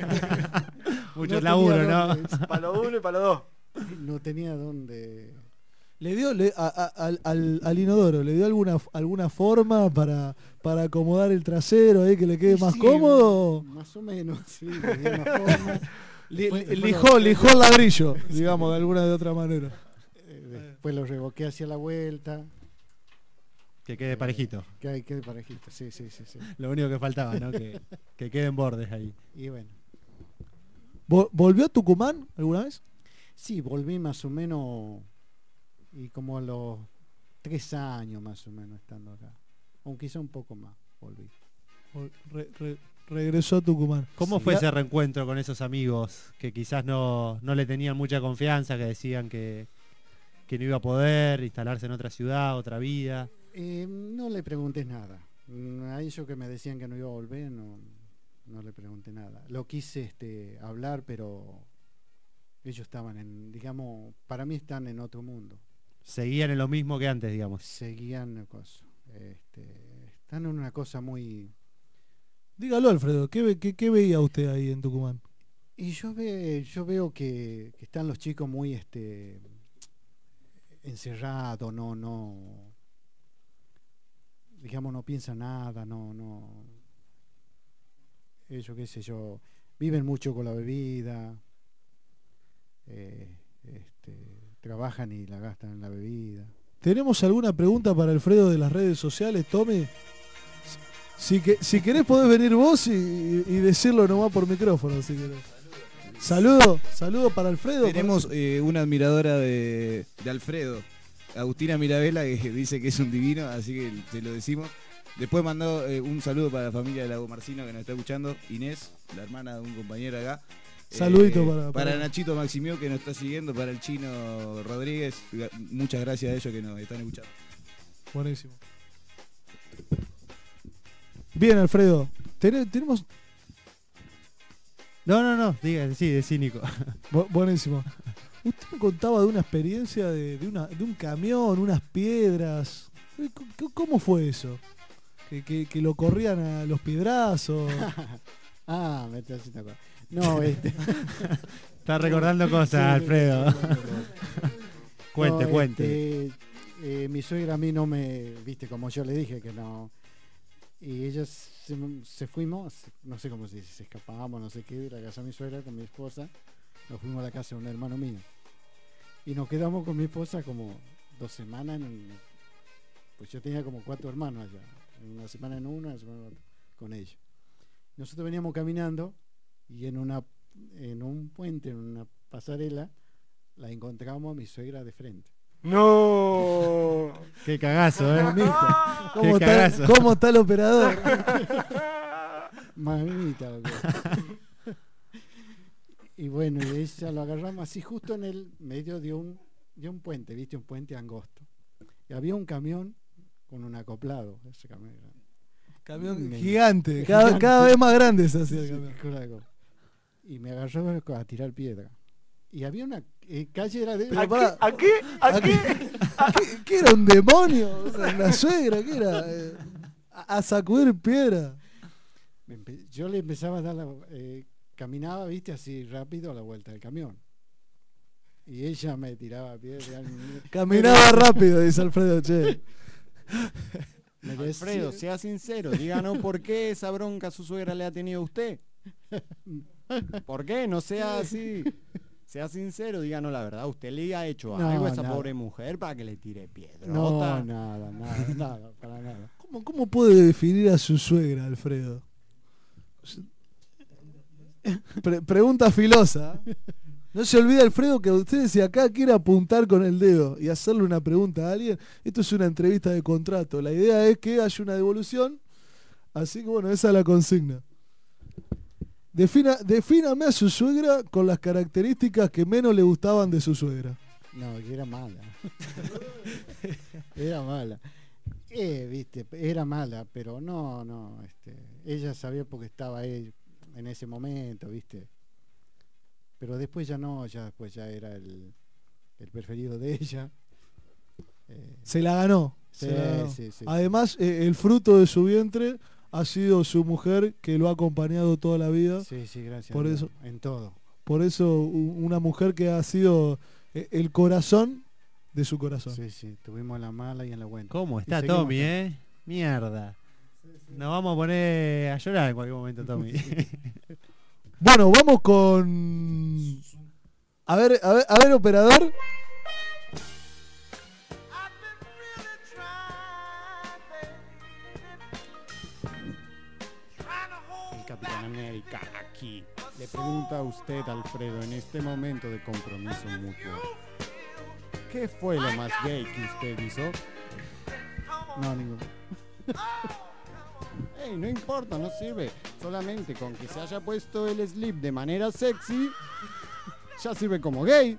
D: Mucho
J: No
D: laburo,
J: tenía
D: ¿no?
J: dónde-
B: Para lo uno y para lo dos.
J: No tenía dónde.
C: Le dio le- a- a- al, al- al inodoro, ¿le dio alguna alguna forma para, para acomodar el trasero ahí que le quede más
J: Sí,
C: cómodo?
J: Más o menos, sí. le di una forma.
C: Li-
J: Después-
C: li-
J: después
C: lijó,
J: lo-
C: lijó el ladrillo, digamos, de alguna de otra manera.
J: eh, Después lo revoqué hacia la vuelta.
D: Que quede parejito.
J: Que hay que parejito, sí, sí, sí, sí.
D: Lo único que faltaba, ¿no? Que, que queden bordes ahí.
J: Y bueno.
C: Vo- ¿Volvió a Tucumán alguna vez?
J: Sí, volví más o menos y como a los tres años más o menos estando acá. Aunque quizá un poco más, volví.
C: Vol- re- re- regresó a Tucumán.
D: ¿Cómo
C: Sí.
D: fue
C: Ya-
D: ese reencuentro con esos amigos que quizás no, no le tenían mucha confianza, que decían que, que no iba a poder instalarse en otra ciudad, otra vida?
J: Eh, no le pregunté nada. Mm, A ellos que me decían que no iba a volver, no, no le pregunté nada. Lo quise este, hablar, pero ellos estaban en, digamos, para mí están en otro mundo.
D: Seguían en lo mismo que antes, digamos.
J: Seguían una cosa, este, están en una cosa muy...
C: Dígalo, Alfredo, ¿qué, ve- qué, qué veía usted ahí en Tucumán?
J: Y yo, ve, yo veo que, que están los chicos muy este, encerrados, no, no, digamos, no piensan nada, no, no, ellos qué sé yo, viven mucho con la bebida, eh, este, trabajan y la gastan en la bebida.
C: ¿Tenemos alguna pregunta para Alfredo de las redes sociales, Tommy? Si, que, si querés podés venir vos y, y decirlo nomás por micrófono, si querés. Saludo, saludo para Alfredo.
E: Tenemos
C: para-
E: eh, una admiradora de, de Alfredo, Agustina Mirabella, que dice que es un divino, así que te lo decimos. Después mandó eh, un saludo para la familia de Lago Marcino que nos está escuchando, Inés, la hermana de un compañero acá.
C: Saludito
E: Eh,
C: para-
E: para
C: para-
E: Nachito Maximió que nos está siguiendo, para el Chino Rodríguez, muchas gracias a ellos que nos están escuchando.
C: Buenísimo. Bien, Alfredo. Tene- tenemos...
D: No, no, no, diga, sí, de cínico.
C: Bu- buenísimo. Usted me contaba de una experiencia de, de, una, de un camión, unas piedras. Eh, c- c- ¿Cómo fue eso? Que, que, que lo corrían a los piedrazos.
J: Ah, me estoy haciendo acuerdo. No, este...
D: Está recordando cosas,
J: Sí,
D: Alfredo.
J: sí, sí, sí, sí.
D: Cuente,
J: No,
D: cuente.
J: este, eh, mi suegra a mí no me, viste, como yo le dije que no. Y ellos se, se fuimos, no sé cómo se dice, se escapábamos, no sé qué, de la casa de mi suegra con mi esposa. Nos fuimos a la casa de un hermano mío. Y nos quedamos con mi esposa como dos semanas. En, pues yo tenía como cuatro hermanos allá. una semana en una, una semana en otra, con ella. Nosotros veníamos caminando y en una en un puente, en una pasarela, la encontramos a mi suegra de frente.
B: No.
D: Qué cagazo, ¿eh?
J: Mamita.
C: ¿Cómo,
D: Qué
C: está,
D: cagazo.
C: ¿Cómo está el operador?
J: Mamita. loco. Y bueno, y ella lo agarramos así justo en el medio de un, de un puente, ¿viste? Un puente angosto. Y había un camión con un acoplado. Ese camión era-
C: Camión
J: Me-
C: gigante, cada,
J: gigante.
C: cada vez más grande se hacía el
J: Sí,
C: camión.
J: claro. Y me agarró a tirar piedra. Y había una eh, calle era de
C: Pero
B: ¿A qué?
C: pará,
B: ¿A qué? ¿A
C: ¿a
B: qué?
C: ¿Qué, qué era un demonio? O sea, ¿una suegra? ¿Qué era? Eh, a, a sacudir piedra.
J: Me empe- yo le empezaba a dar la, eh, caminaba, viste, así rápido a la vuelta del camión. Y ella me tiraba piedra.
C: Caminaba rápido, dice Alfredo, che.
J: Me
F: Alfredo,
J: decía-
F: sea sincero, díganos por qué esa bronca su suegra le ha tenido a usted. ¿Por qué? No sea así. Sea sincero, díganos la verdad. ¿Usted le ha hecho
J: No,
F: algo a esa
J: nada.
F: pobre mujer para que le tire piedra?
J: No, nada, nada, nada, para nada.
C: ¿Cómo, ¿Cómo puede definir a su suegra, Alfredo? Pre- pregunta filosa. No se olvide, Alfredo, que usted si acá quiere apuntar con el dedo y hacerle una pregunta a alguien, esto es una entrevista de contrato. La idea es que haya una devolución. Así que bueno, esa es la consigna. Defina, defíname a su suegra con las características que menos le gustaban de su suegra.
J: No, que era mala. Era mala. Eh, viste, era mala, pero no, no, este, ella sabía porque estaba ahí en ese momento, viste. Pero después ya no, ya después ya era el, el preferido de ella. Eh,
C: Se la ganó.
J: Sí,
C: Se la ganó.
J: sí, sí,
C: Además, eh, el fruto de su vientre ha sido su mujer que lo ha acompañado toda la vida.
J: sí, sí, gracias.
C: Por
J: a Dios,
C: eso-
J: en todo.
C: Por eso, u- una mujer que ha sido eh, el corazón de su corazón.
J: Sí, sí, tuvimos en la mala y en la buena.
D: ¿Cómo
J: Y
D: está
J: seguimos
D: Tommy,
J: acá.
D: eh? Mierda. Nos vamos a poner a llorar en cualquier momento, Tommy.
C: Bueno, vamos con. A ver, a ver, a ver, operador.
F: El Capitán América aquí. Le pregunta a usted, Alfredo, en este momento de compromiso mutuo. ¿Qué fue lo más gay que usted hizo?
J: No, ninguno.
F: Ey, no importa, no sirve. Solamente con que se haya puesto el slip de manera sexy, ya sirve como gay.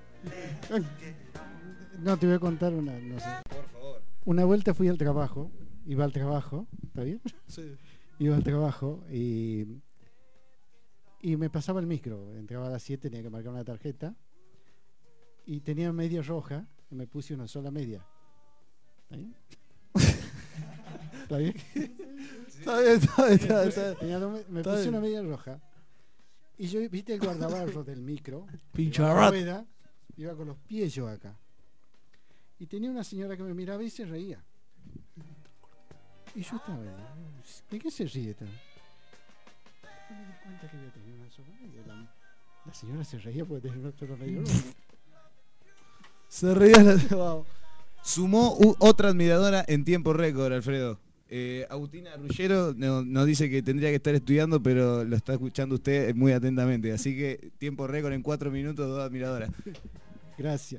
J: No, te voy a contar una, no sé. Una vuelta fui al trabajo, iba al trabajo, ¿está bien?
C: Sí.
J: Iba al trabajo y, y me pasaba el micro. Entraba a las siete, tenía que marcar una tarjeta y tenía media roja y me puse una sola media. ¿Está bien? ¿Está bien?
C: Está bien, está bien, está bien, está bien.
J: Tenía dos me me
C: Está
J: puse
C: bien.
J: una media roja y yo, viste el guardabarro del micro,
C: Pincho
J: la
C: rat.
J: rueda, iba con los pies yo acá. Y tenía una señora que me miraba y se reía. Y yo estaba, ¿de qué se ríe? Tan? Yo me di cuenta que había tenido una sola media. La, la señora se reía porque tenía una sola media.
C: Se reía la. Wow.
E: Sumó u- otra admiradora en tiempo récord, Alfredo. Eh, Agustina Rullero no- nos dice que tendría que estar estudiando, pero lo está escuchando usted muy atentamente. Así que tiempo récord en cuatro minutos, dos admiradoras.
J: Gracias.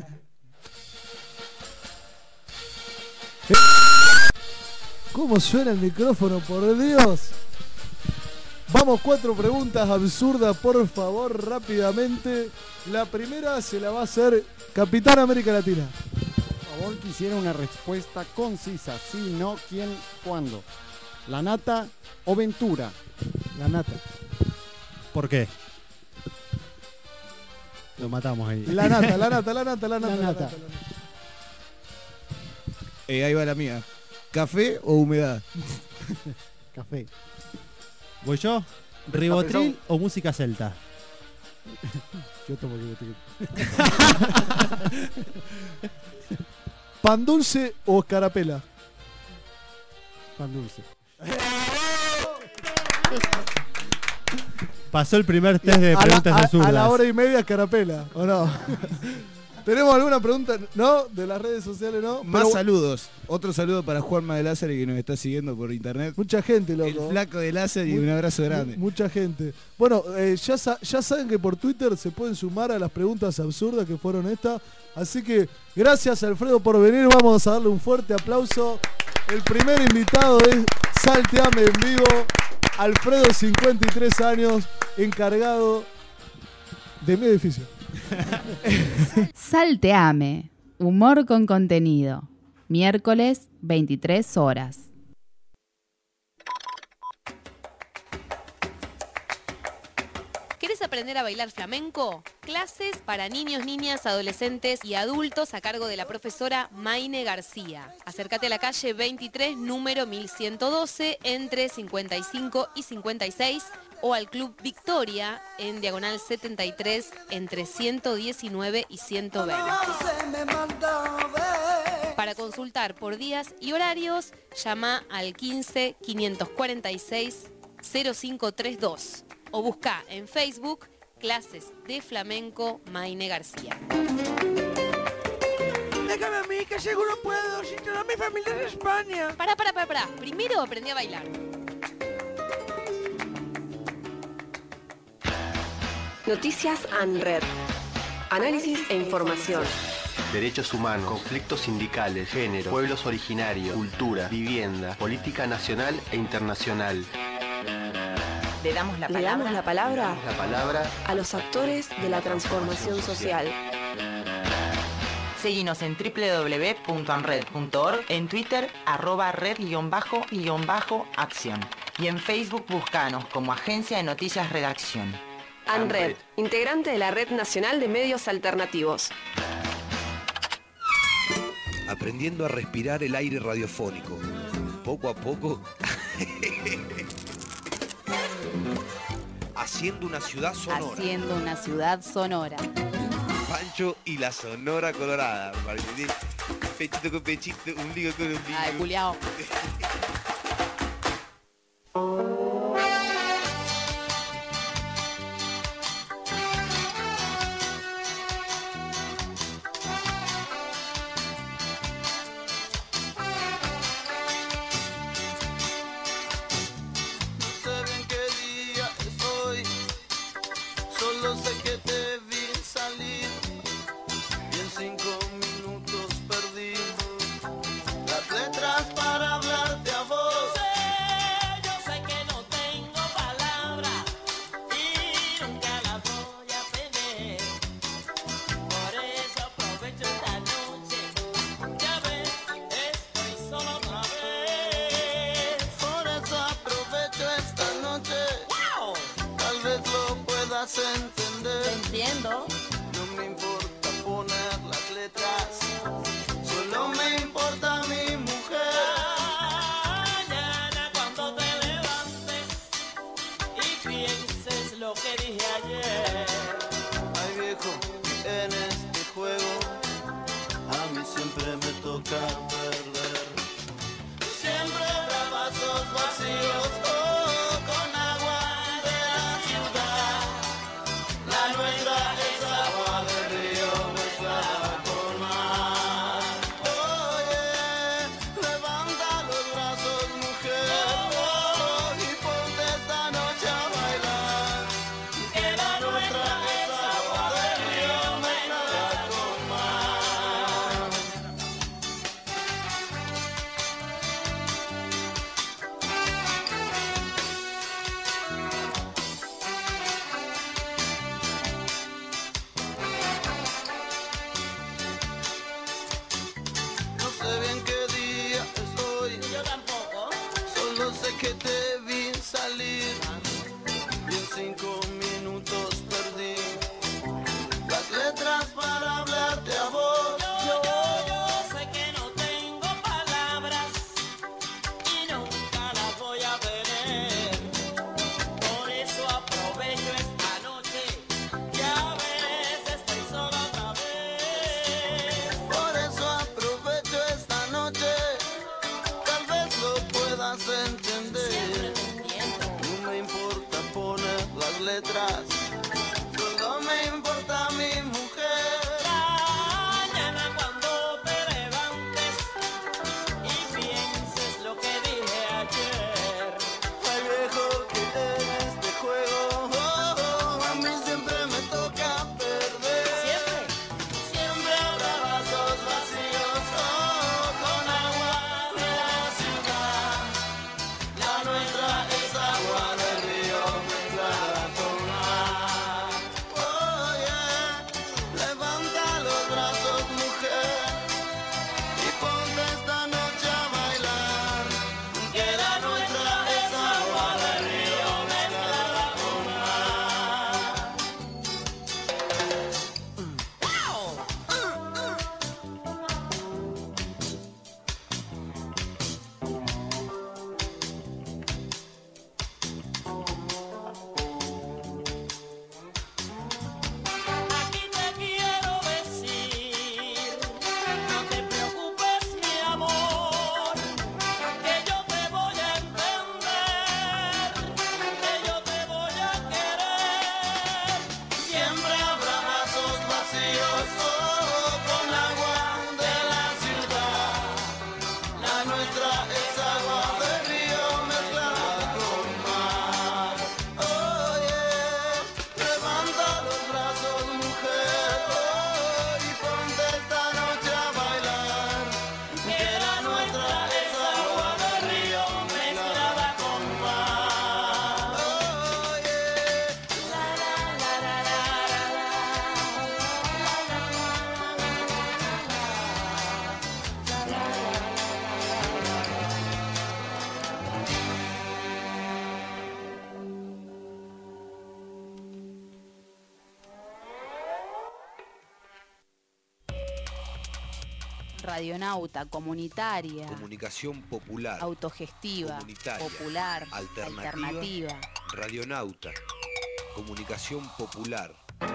C: ¿Cómo suena el micrófono, por Dios? Vamos, cuatro preguntas absurdas, por favor, rápidamente. La primera se la va a hacer Capitán América Latina.
F: Por favor, quisiera una respuesta concisa. Sí, no, quién, cuándo. ¿La nata o Ventura?
J: La nata.
D: ¿Por qué? Lo matamos ahí.
C: La nata, la nata, la nata, la nata.
J: La
C: la
J: nata.
C: nata, la nata.
E: Eh, ahí va la mía. ¿Café o humedad?
J: Café.
D: ¿Voy yo? ¿Ribotril o música celta?
J: Yo tomo ribotril.
C: ¿Pan dulce o escarapela?
J: Pan dulce.
D: Pasó el primer test de
C: A la,
D: preguntas
C: a-
D: absurdas.
C: a la hora y media escarapela, ¿o no? ¿Tenemos alguna pregunta? ¿No? ¿De las redes sociales no?
E: Más
C: Pero-
E: saludos. Otro saludo para Juanma de Lázaro que nos está siguiendo por internet.
C: Mucha gente, loco.
E: El flaco de Lázaro y
C: Mu-
E: un abrazo grande.
C: mu- Mucha gente. Bueno, eh, ya, sa- ya saben que por Twitter se pueden sumar a las preguntas absurdas que fueron estas. Así que gracias, Alfredo, por venir. Vamos a darle un fuerte aplauso. El primer invitado es Salteame en vivo. Alfredo, cincuenta y tres años, encargado de mi edificio.
A: Salteame. Humor con contenido. Miércoles, veintitrés horas.
K: ¿Querés aprender a bailar flamenco? Clases para niños, niñas, adolescentes y adultos a cargo de la profesora Maine García. Acércate a la calle veintitrés, número mil ciento doce, entre cincuenta y cinco y cincuenta y seis, o al Club Victoria, en diagonal setenta y tres, entre ciento diecinueve y ciento veinte. Para consultar por días y horarios, llama al quince, quinientos cuarenta y seis, cero cinco treinta y dos o busca en Facebook Clases de Flamenco Maine García.
L: Déjame a mí, que seguro puedo, si toda mi familia es de España.
K: Pará, pará, pará, pará. Primero aprendí a bailar.
M: Noticias ANRED. Análisis e información.
N: Derechos humanos, conflictos sindicales, género, pueblos originarios, cultura, vivienda, política nacional e internacional.
M: Le damos la palabra, Le damos la palabra
N: La palabra
M: a los actores de la transformación social.
O: Seguinos en doble u doble u doble u punto anred punto org, en Twitter, arroba red-acción. Y en Facebook buscanos como Agencia de Noticias Redacción.
M: ANRED, integrante de la Red Nacional de Medios Alternativos.
G: Aprendiendo a respirar el aire radiofónico. Poco a poco. Haciendo una ciudad sonora.
A: Haciendo una ciudad sonora.
G: Pancho y la Sonora Colorada. Pechito con pechito, ombligo con ombligo.
A: Ay, culiao.
L: Entender.
K: Te entiendo.
L: No me importa poner las letras, solo me importa mi mujer.
P: Mañana cuando te levantes y pienses lo que dije ayer.
L: Ay viejo, en este juego a mí siempre me toca perder. Siempre habrá vasos vacíos. Oh, con agua de la ciudad. La nuestra es agua del río mezclada con mar. Oye, levanta los brazos, mujer, oh, y ponte esta noche a bailar. Que la nuestra es agua del río mezclada con mar. No sé bien qué día es hoy.
P: Yo tampoco.
L: Solo sé que te vi salir y en cinco minutos perdí las letras para hablarte a vos.
P: Yo, yo, yo sé que no tengo palabras y nunca las voy a tener. Por eso aprovecho esta noche que a veces estoy sola otra vez.
L: Por eso aprovecho esta noche, tal vez lo puedas entender. No me importa poner las letras, solo me importa mi mujer.
A: radionauta, comunitaria,
Q: Comunicación popular,
A: autogestiva,
Q: comunitaria,
A: popular,
Q: alternativa,
A: alternativa.
Q: radionauta, comunicación popular.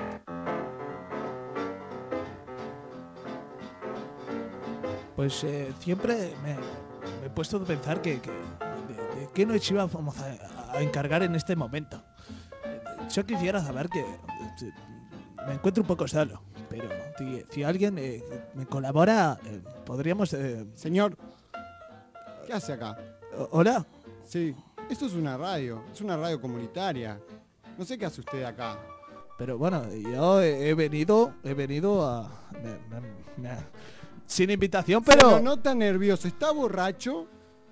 C: Pues eh, siempre me, me he puesto a pensar que, que de, de qué nos íbamos a, a encargar en este momento. Yo quisiera saber que eh, me encuentro un poco solo, pero si, si alguien eh, me colabora, eh, podríamos... eh,
F: Señor, ¿qué hace acá?
C: ¿Hola?
F: Sí, esto es una radio, es una radio comunitaria. No sé qué hace usted acá.
C: Pero bueno, yo he, he venido, he venido a... me- me- me- sin invitación, pero...
F: Se lo nota nervioso, ¿está borracho?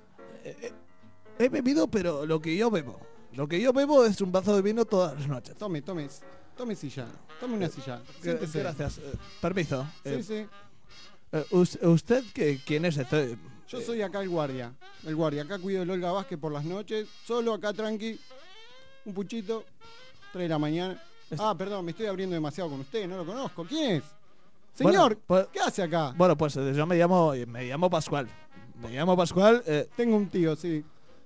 C: He bebido, pero lo que yo bebo. Lo que yo bebo es un vaso de vino todas las noches.
F: Tome, tome, tome silla, tome una silla.
C: Gra-
F: Siéntese.
C: Gracias. Eh, permiso.
F: Sí,
C: Eh,
F: sí.
C: eh, us- ¿Usted qué, quién es este?
F: Yo soy acá el guardia. El guardia. Acá cuido el Olga Vázquez por las noches. Solo acá tranqui. Un puchito. tres de la mañana. Ah, perdón, me estoy abriendo demasiado con usted. No lo conozco. ¿Quién es? Señor,
C: Bueno, pues-
F: ¿qué hace acá?
C: Bueno, pues eh, yo me llamo, me llamo Pascual. Me llamo Pascual. eh,
F: Tengo un tío, sí.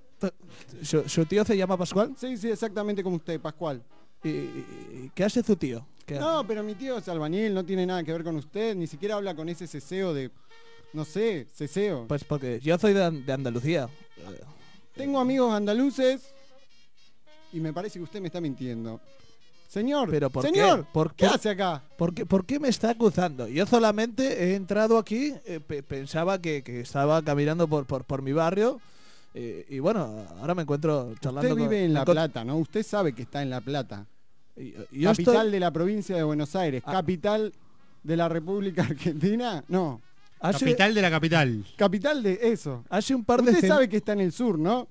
C: ¿Su, su tío se llama Pascual?
F: Sí, sí, exactamente como usted, Pascual.
C: ¿Y, y- qué hace su tío? ¿Qué-
F: No, pero mi tío es albañil, no tiene nada que ver con usted. Ni siquiera habla con ese ceseo de... No sé, ceseo.
C: Pues porque yo soy de, An- de Andalucía. Eh,
F: Tengo amigos andaluces y me parece que usted me está mintiendo. Señor,
C: Pero ¿por
F: señor,
C: qué? ¿Por
F: ¿qué
C: qué?
F: hace acá?
C: ¿Por qué, por qué me está acusando? Yo solamente he entrado aquí, eh, pe- pensaba que, que estaba caminando por, por, por mi barrio eh, y bueno, ahora me encuentro charlando
F: Usted vive
C: con-
F: en La
C: con-
F: Plata, ¿no? Usted sabe que está en La Plata.
C: yo
F: Capital
C: estoy-
F: de la provincia de Buenos Aires.
C: Ah.
F: Capital de la República Argentina. No.
C: Hace-
D: Capital de la capital.
F: Capital de eso.
C: Hace un par de
F: Usted
C: sem-
F: sabe que está en el sur, ¿no?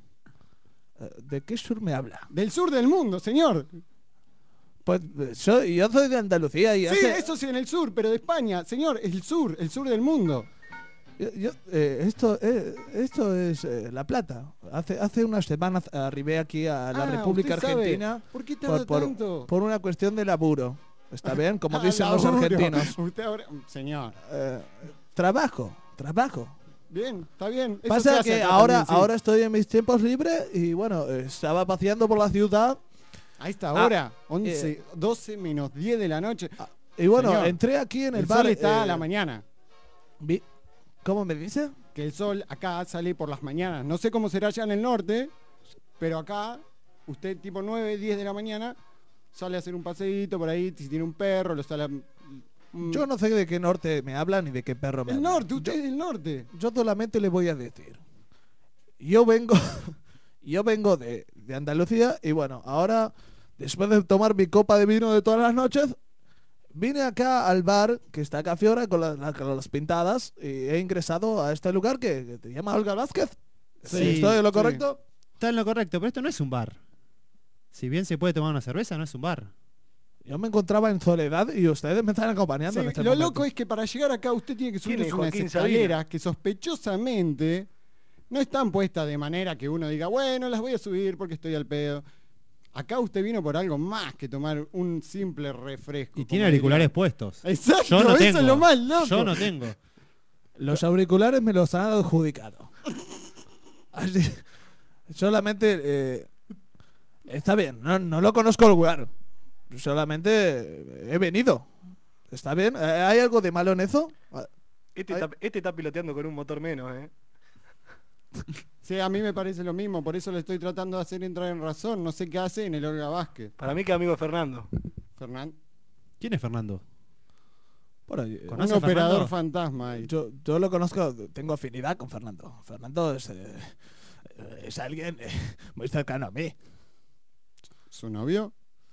C: ¿De qué sur me habla?
F: Del sur del mundo, señor.
C: Pues eh, soy- yo soy de Andalucía y
F: Sí,
C: hace-
F: eso sí, en el sur, pero de España. Señor, el sur, el sur del mundo.
C: yo- yo, eh, esto, eh, esto es eh, La Plata. Hace, hace unas semanas arribé aquí a la
F: Ah,
C: República
F: usted sabe.
C: Argentina
F: ¿Por qué tarda
C: por, por-
F: tanto?
C: por una cuestión de laburo. ¿Está bien? Como
F: Ah,
C: dicen los
F: laburo.
C: argentinos.
F: Usted ahora... Señor.
C: Eh, trabajo, trabajo.
F: Bien, está bien. Eso se
C: Pasa
F: hace
C: que
F: acá
C: ahora,
F: también, sí.
C: ahora estoy en mis tiempos libres y bueno, eh, estaba paseando por la ciudad.
F: A esta
C: Ah,
F: hora, once,
C: eh,
F: doce menos diez de la noche.
C: y bueno,
F: Señor,
C: entré aquí en el,
F: el
C: bar.
F: sol está a
C: eh,
F: la mañana.
C: vi- ¿Cómo me dice?
F: Que el sol acá sale por las mañanas. No sé cómo será allá en el norte, pero acá, usted tipo nueve, diez de la mañana, sale a hacer un paseíto por ahí, si tiene un perro, lo sale a... mm,
C: Yo no sé de qué norte me habla ni de qué perro me
F: El
C: habla.
F: norte, usted es del norte.
C: Yo solamente le voy a decir. Yo vengo, yo vengo de, de Andalucía y bueno, ahora, después de tomar mi copa de vino de todas las noches, vine acá al bar que está acá afuera con, la- la- con las pintadas y he ingresado a este lugar que, que te llama Olga Vázquez.
D: Sí,
C: ¿Estoy en lo
D: sí.
C: correcto?
D: Está en lo correcto, pero esto no es un bar. Si bien se puede tomar una cerveza, no es un bar.
C: Yo me encontraba en soledad y ustedes me están acompañando
F: Sí,
C: en este
F: lo
C: momento.
F: loco es que para llegar acá usted tiene que subir
B: ¿Quién es
F: unas
B: Joaquín Sabina?
F: escaleras que sospechosamente no están puestas de manera que uno diga, bueno, las voy a subir porque estoy al pedo. Acá usted vino por algo más que tomar un simple refresco.
D: Y tiene
F: como
D: auriculares
F: diría.
D: puestos.
F: Exacto,
D: Yo no
F: eso
D: tengo.
F: es lo más loco.
D: Yo no tengo.
C: Los auriculares me los han adjudicado. Así- solamente eh, está bien, no, no lo conozco el lugar. Solamente he venido. ¿Está bien? Eh, ¿Hay algo de malo en eso?
B: Este está, este está piloteando con un motor menos, ¿eh?
F: Sí, a mí me parece lo mismo, por eso le estoy tratando de hacer entrar en razón. No sé qué hace en el Olga Vázquez.
B: Para mí que amigo de Fernando.
F: Fernando.
D: ¿Quién es Fernando?
C: Por ahí,
F: Un
D: ¿Conoce a
F: operador
D: Fernando?
F: fantasma ahí.
C: Yo, yo lo conozco, tengo afinidad con Fernando. Fernando es, eh, es alguien eh, muy cercano a mí.
F: ¿Su novio?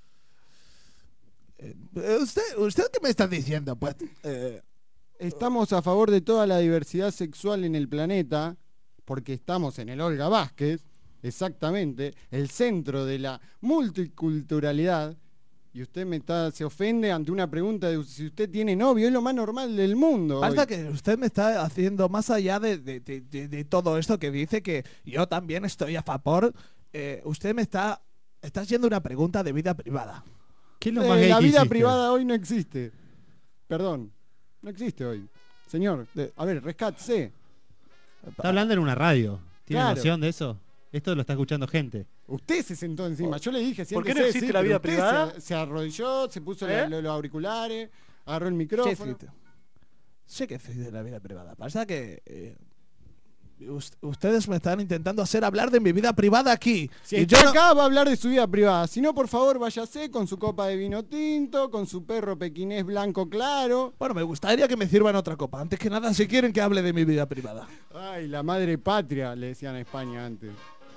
C: Eh, ¿Usted, ¿Usted qué me está diciendo? Pues, eh,
F: Estamos a favor de toda la diversidad sexual en el planeta, porque estamos en el Olga Vázquez, exactamente, el centro de la multiculturalidad, y usted me está, se ofende ante una pregunta de si usted tiene novio, es lo más normal del mundo.
C: Falta
F: hoy.
C: que usted me está haciendo más allá de, de- de- de- de todo esto que dice que yo también estoy a favor. eh, usted me está, está haciendo una pregunta de vida privada.
D: ¿Qué es lo
F: Eh,
D: más gay
F: la
D: que
F: vida
D: hiciste?
F: privada hoy no existe. Perdón, no existe hoy. Señor, a ver, rescátese.
D: Está hablando en una radio. ¿Tiene
F: Claro.
D: noción de eso? Esto lo está escuchando gente.
F: Usted se sentó encima. Yo le dije,
B: ¿Por qué no
F: siéntese,
B: existe
F: sí,
B: la
F: pero
B: vida
F: usted
B: privada?
F: Se, se arrodilló, se puso
B: ¿Eh?
F: la- lo- los auriculares, agarró el micrófono.
C: Chefito. Sé que existe la vida privada. Pasa que eh, us- ustedes me están intentando hacer hablar de mi vida privada aquí.
F: Si
C: y
F: está
C: yo no-
F: acá va a hablar de su vida privada. Si no, por favor, váyase con su copa de vino tinto, con su perro pequinés blanco claro.
C: Bueno, me gustaría que me sirvan otra copa. Antes que nada, si quieren que hable de mi vida privada.
F: Ay, la madre patria, le decían a España antes.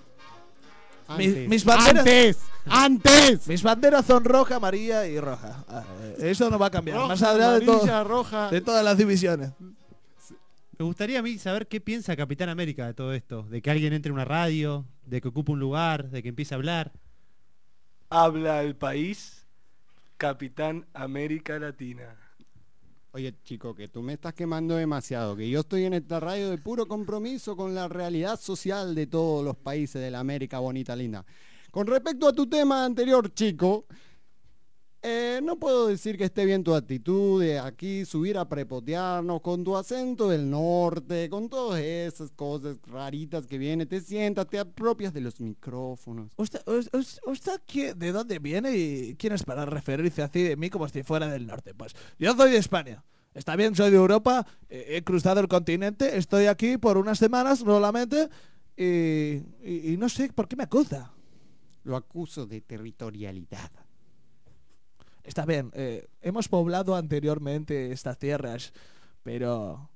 C: Mi-
F: Antes.
C: mis banderas,
F: ¡Antes! ¡Antes!
C: Mis banderas son roja, amarilla y roja. Ah, eh, Eso no va a cambiar.
F: Roja,
C: Más allá de, todo-
F: amarilla, roja.
C: de todas las divisiones.
D: Me gustaría a mí saber qué piensa Capitán América de todo esto. De que alguien entre a una radio, de que ocupe un lugar, de que empiece a hablar.
B: Habla el país, Capitán América Latina.
F: Oye, chico, que tú me estás quemando demasiado, que yo estoy en esta radio de puro compromiso con la realidad social de todos los países de la América bonita, linda. Con respecto a tu tema anterior, chico, eh, no puedo decir que esté bien tu actitud de aquí subir a prepotearnos con tu acento del norte, con todas esas cosas raritas que viene, te sientas, te apropias de los micrófonos.
C: ¿Usted, us- us- usted qué- de dónde viene y quién es para referirse así de mí como si fuera del norte? Pues yo soy de España. Está bien, soy de Europa, eh, he cruzado el continente, estoy aquí por unas semanas solamente y, y- y no sé por qué me acusa.
F: Lo acuso de territorialidad.
C: Está bien, eh, hemos poblado anteriormente estas tierras, pero...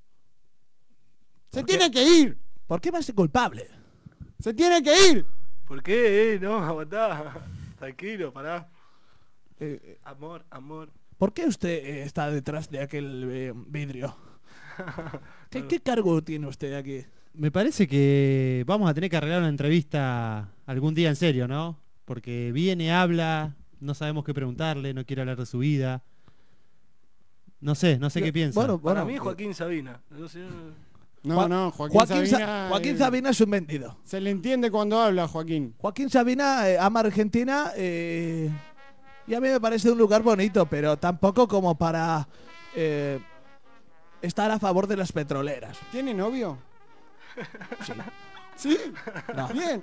F: ¡Se
C: ¿por qué-
F: tiene que ir!
C: ¿Por qué me hace culpable?
F: ¡Se tiene que ir!
B: ¿Por qué? Eh? No, aguantá. Tranquilo, pará.
C: Eh,
B: Amor, amor.
C: ¿Por qué usted eh, está detrás de aquel eh, vidrio? ¿Qué, qué cargo tiene usted aquí?
D: Me parece que vamos a tener que arreglar una entrevista algún día en serio, ¿no? Porque viene, habla, no sabemos qué preguntarle, no quiere hablar de su vida. No sé, no sé qué piensa.
C: Bueno,
B: Para
C: bueno,
B: mí
C: eh,
B: Joaquín Sabina. No sé,
F: No,
C: Juan-
F: no, Joaquín,
C: Joaquín, Sa-
F: Sabina.
C: Joaquín
F: eh,
C: Sabina es un vendido.
F: Se le entiende cuando habla, Joaquín.
C: Joaquín Sabina eh, ama Argentina eh, y a mí me parece un lugar bonito, pero tampoco como para eh, estar a favor de las petroleras.
F: ¿Tiene novio?
C: Sí.
F: ¿Sí?
C: No.
F: Bien.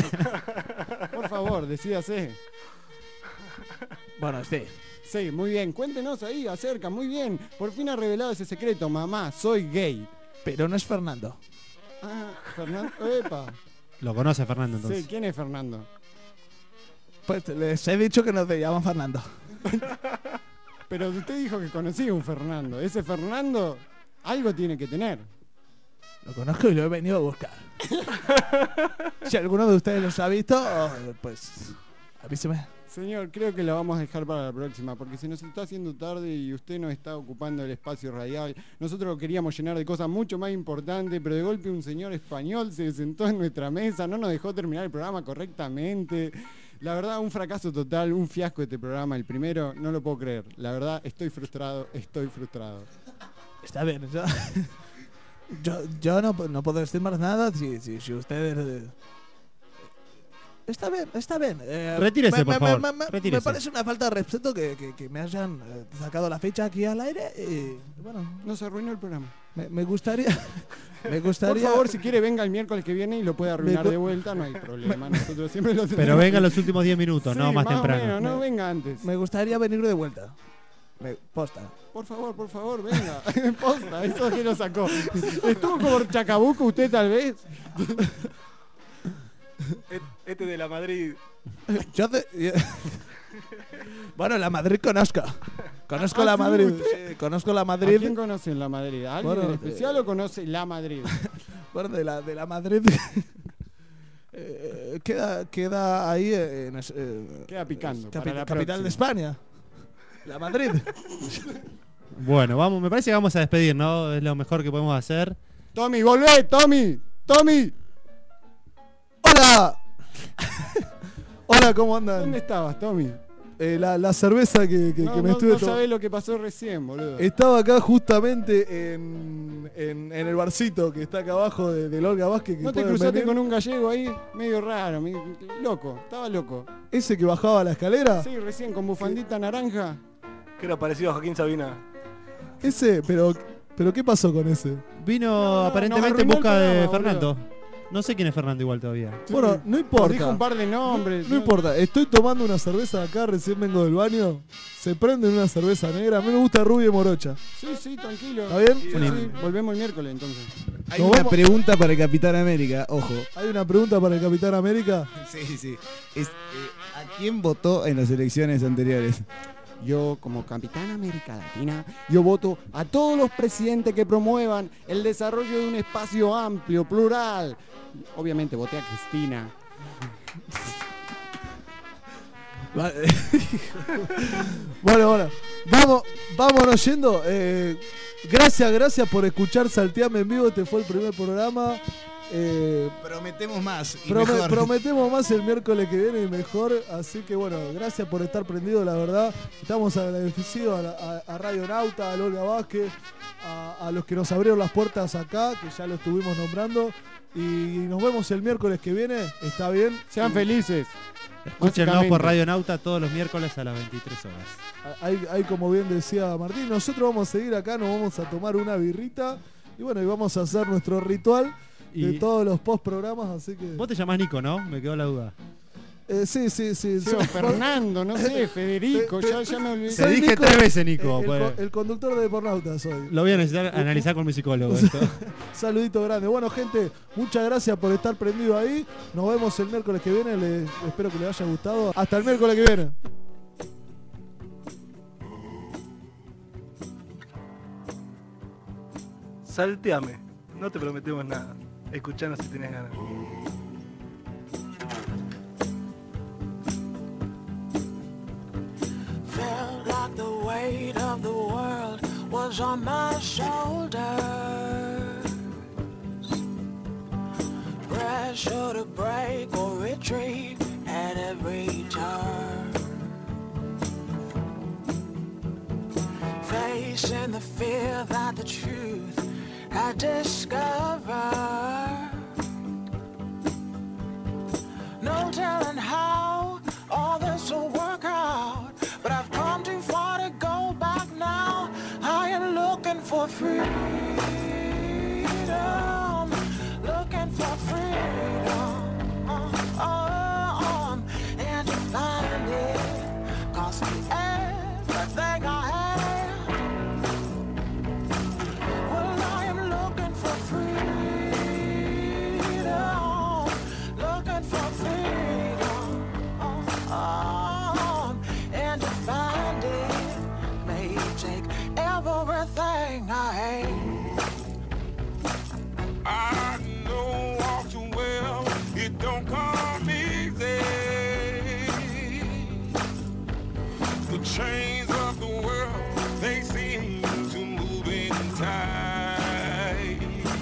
F: Por favor, decídase.
C: Bueno, sí.
F: Sí, muy bien. Cuéntenos ahí, acerca, muy bien. Por fin ha revelado ese secreto, mamá, soy gay.
C: Pero no es Fernando.
F: Ah, Fernando. Epa.
D: Lo conoce Fernando entonces.
F: Sí, ¿quién es Fernando?
C: Pues les he dicho que no te llaman Fernando.
F: Pero usted dijo que conocía un Fernando. Ese Fernando algo tiene que tener.
C: Lo conozco y lo he venido a buscar. Si alguno de ustedes los ha visto, pues avíseme.
F: Señor, creo que la vamos a dejar para la próxima, porque se nos está haciendo tarde y usted nos está ocupando el espacio radial. Nosotros lo queríamos llenar de cosas mucho más importantes, pero de golpe un señor español se sentó en nuestra mesa, no nos dejó terminar el programa correctamente. La verdad, un fracaso total, un fiasco este programa, el primero, no lo puedo creer. La verdad, estoy frustrado, estoy frustrado.
C: Está bien, yo, yo, yo no, no puedo decir más nada si, si, si ustedes... eh, Está bien, está bien. eh,
D: Retírese,
C: me,
D: por
C: me-
D: favor,
C: me- me-
D: retírese.
C: me parece una falta de respeto que, que- que me hayan eh, sacado la fecha aquí al aire y bueno,
F: Nos arruinó el programa.
C: me, me gustaría... me
F: Por
C: gustaría...
F: favor, si quiere, venga el miércoles que viene y lo puede arruinar
C: gu-
F: de vuelta, no hay problema. Nosotros siempre lo
D: Pero venga los últimos diez minutos,
F: Sí,
D: no más
F: o
D: temprano.
F: menos, no venga antes.
C: Me gustaría venir de vuelta. Me, posta.
F: Por favor, por favor, venga. Posta, eso que lo sacó. Estuvo como Chacabuco usted tal vez.
B: Este de la Madrid.
C: Yo te- Bueno, la Madrid conozco. Conozco
F: Ah,
C: la
F: sí,
C: Madrid.
F: usted-
C: Sí, conozco la
F: ¿A
C: Madrid.
F: quién conoce en la Madrid? ¿A alguien
C: Bueno,
F: en especial
C: eh,
F: o conoce la Madrid?
C: Bueno, de la, de la Madrid. eh, queda, queda ahí en, es- eh,
F: Queda picando.
C: capi-
F: para la
C: capital de
F: próxima.
C: España. La Madrid.
D: Bueno, vamos, me parece que vamos a despedir, ¿no? Es lo mejor que podemos hacer.
F: Tommy, volvé, Tommy. Tommy.
C: ¡Hola! Hola, ¿cómo andan?
F: ¿Dónde estabas, Tommy?
C: Eh, la, la cerveza que, que-
F: No,
C: que me
F: no,
C: estuve
F: no
C: to-
F: sabés lo que pasó recién, boludo.
C: Estaba acá justamente en, en, en el barcito que está acá abajo de- del Olga Vázquez. Que
F: ¿No te
C: pueden
F: cruzaste
C: venir.
F: con un gallego ahí? Medio raro, medio- loco. Estaba loco.
C: ¿Ese que bajaba la escalera?
F: Sí, recién con bufandita naranja.
B: Que era parecido a Joaquín Sabina.
C: Ese, pero ¿Pero qué pasó con ese?
D: Vino
F: No,
D: aparentemente
F: nos
D: en
F: arruinó
D: busca
F: el
D: de
F: programa,
D: Fernando. No sé quién es Fernando igual todavía.
C: Bueno, no importa.
F: Dijo un par de nombres.
C: No importa, estoy tomando una cerveza de acá, recién vengo del baño. Se prende una cerveza negra. A mí me gusta rubia y morocha.
F: Sí, sí, tranquilo.
C: ¿Está bien?
F: Sí,
C: Sí.
F: sí. Volvemos el miércoles entonces.
E: Hay
C: Nos
E: una
C: vemos-
E: pregunta para el Capitán América, ojo.
C: Hay una pregunta para el Capitán América.
E: Sí, sí. Es, eh, ¿a quién votó en las elecciones anteriores?
F: Yo, como Capitán América Latina, yo voto a todos los presidentes que promuevan el desarrollo de un espacio amplio, plural. Obviamente voté a Cristina.
C: Bueno, bueno, vamos, vámonos yendo. Eh, gracias, gracias por escuchar Salteame en vivo. Este fue el primer programa. Eh,
E: Prometemos más y
C: prome-
E: mejor.
C: Prometemos más el miércoles que viene y mejor. Así que bueno, gracias por estar prendido, la verdad. Estamos agradecidos a, la- a- a Radio Nauta, a Olga Vázquez, a, a los que nos abrieron las puertas acá, que ya lo estuvimos nombrando. Y nos vemos el miércoles que viene. ¿Está bien?
F: Sean
C: Y-
F: felices.
D: Escúchenos
F: Básicamente.
D: por Radio Nauta todos los miércoles a las veintitrés horas.
C: Hay, hay, como bien decía Martín, nosotros vamos a seguir acá, nos vamos a tomar una birrita y bueno, y vamos a hacer nuestro ritual de
D: Y-
C: todos los post programas, así que...
D: Vos te llamás Nico, ¿no? Me quedó la duda.
C: Eh, sí, sí, sí.
F: Sí, o Fernando, no sé, Federico, ya, ya me olvidé.
D: Te dije tres veces, Nico.
C: El, el
D: pues.
C: co- el conductor de Pornauta soy.
D: Lo voy a necesitar analizar con mi psicólogo. esto.
C: Saludito grande. Bueno, gente, muchas gracias por estar prendido ahí. Nos vemos el miércoles que viene. Les, espero que les haya gustado. Hasta el miércoles que viene.
B: Salteame. No te prometemos nada. Escuchanos si tenés ganas.
P: Felt like the weight of the world was on my shoulders. Pressure to break or retreat at every turn. Facing the fear that the truth had discovered. No telling how all this will work out, but I've come too far to go back now. I am looking for freedom, looking for freedom, um, and to find it cost me everything I have. Well, I am looking for freedom, looking for freedom, um, and to find it may take everything I hate.
R: I know all too well it don't come easy. The chains of the world, they seem to move in tight.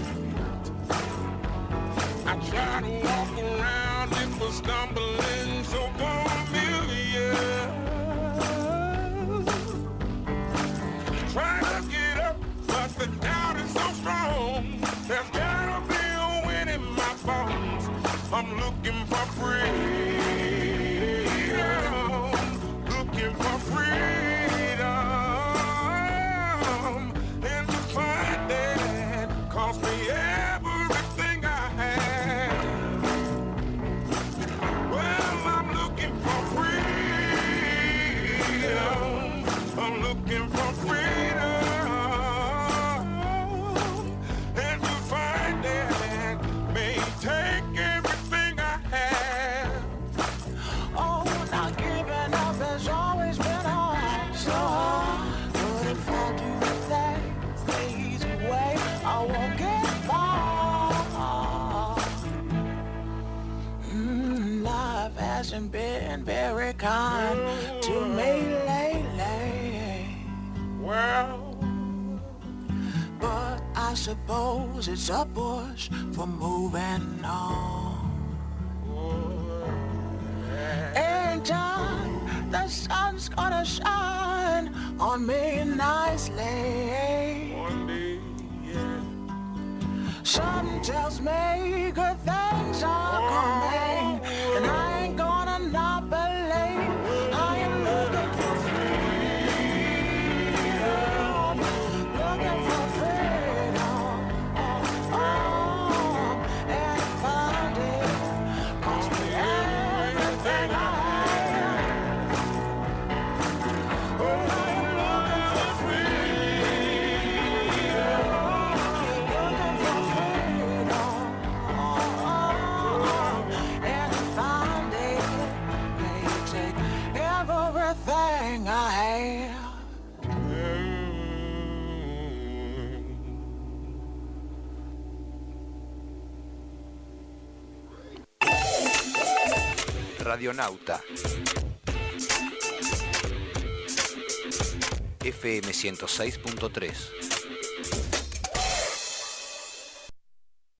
R: I try to walk around it, but stumbling so familiar. Try to get up, but the doubt is so strong. There's gotta be a wind in my bones. I'm looking for freedom, looking for freedom, and to find that cost me everything I had. Well, I'm looking for freedom, I'm looking for freedom. And to find that may take everything I have.
P: Oh, not giving up has always been hard, so hard. But if I do things the easy way, I won't get far. Mm, life hasn't been very kind to me lately.
R: Well,
P: but I suppose it's a push for moving on. In time, the sun's gonna shine on me nicely.
R: One day, yeah.
P: Something tells me good things are coming, and I ain't gonna not believe. I am looking for freedom, looking for freedom.
R: everything I have.
Q: Radionauta F M ciento seis punto tres.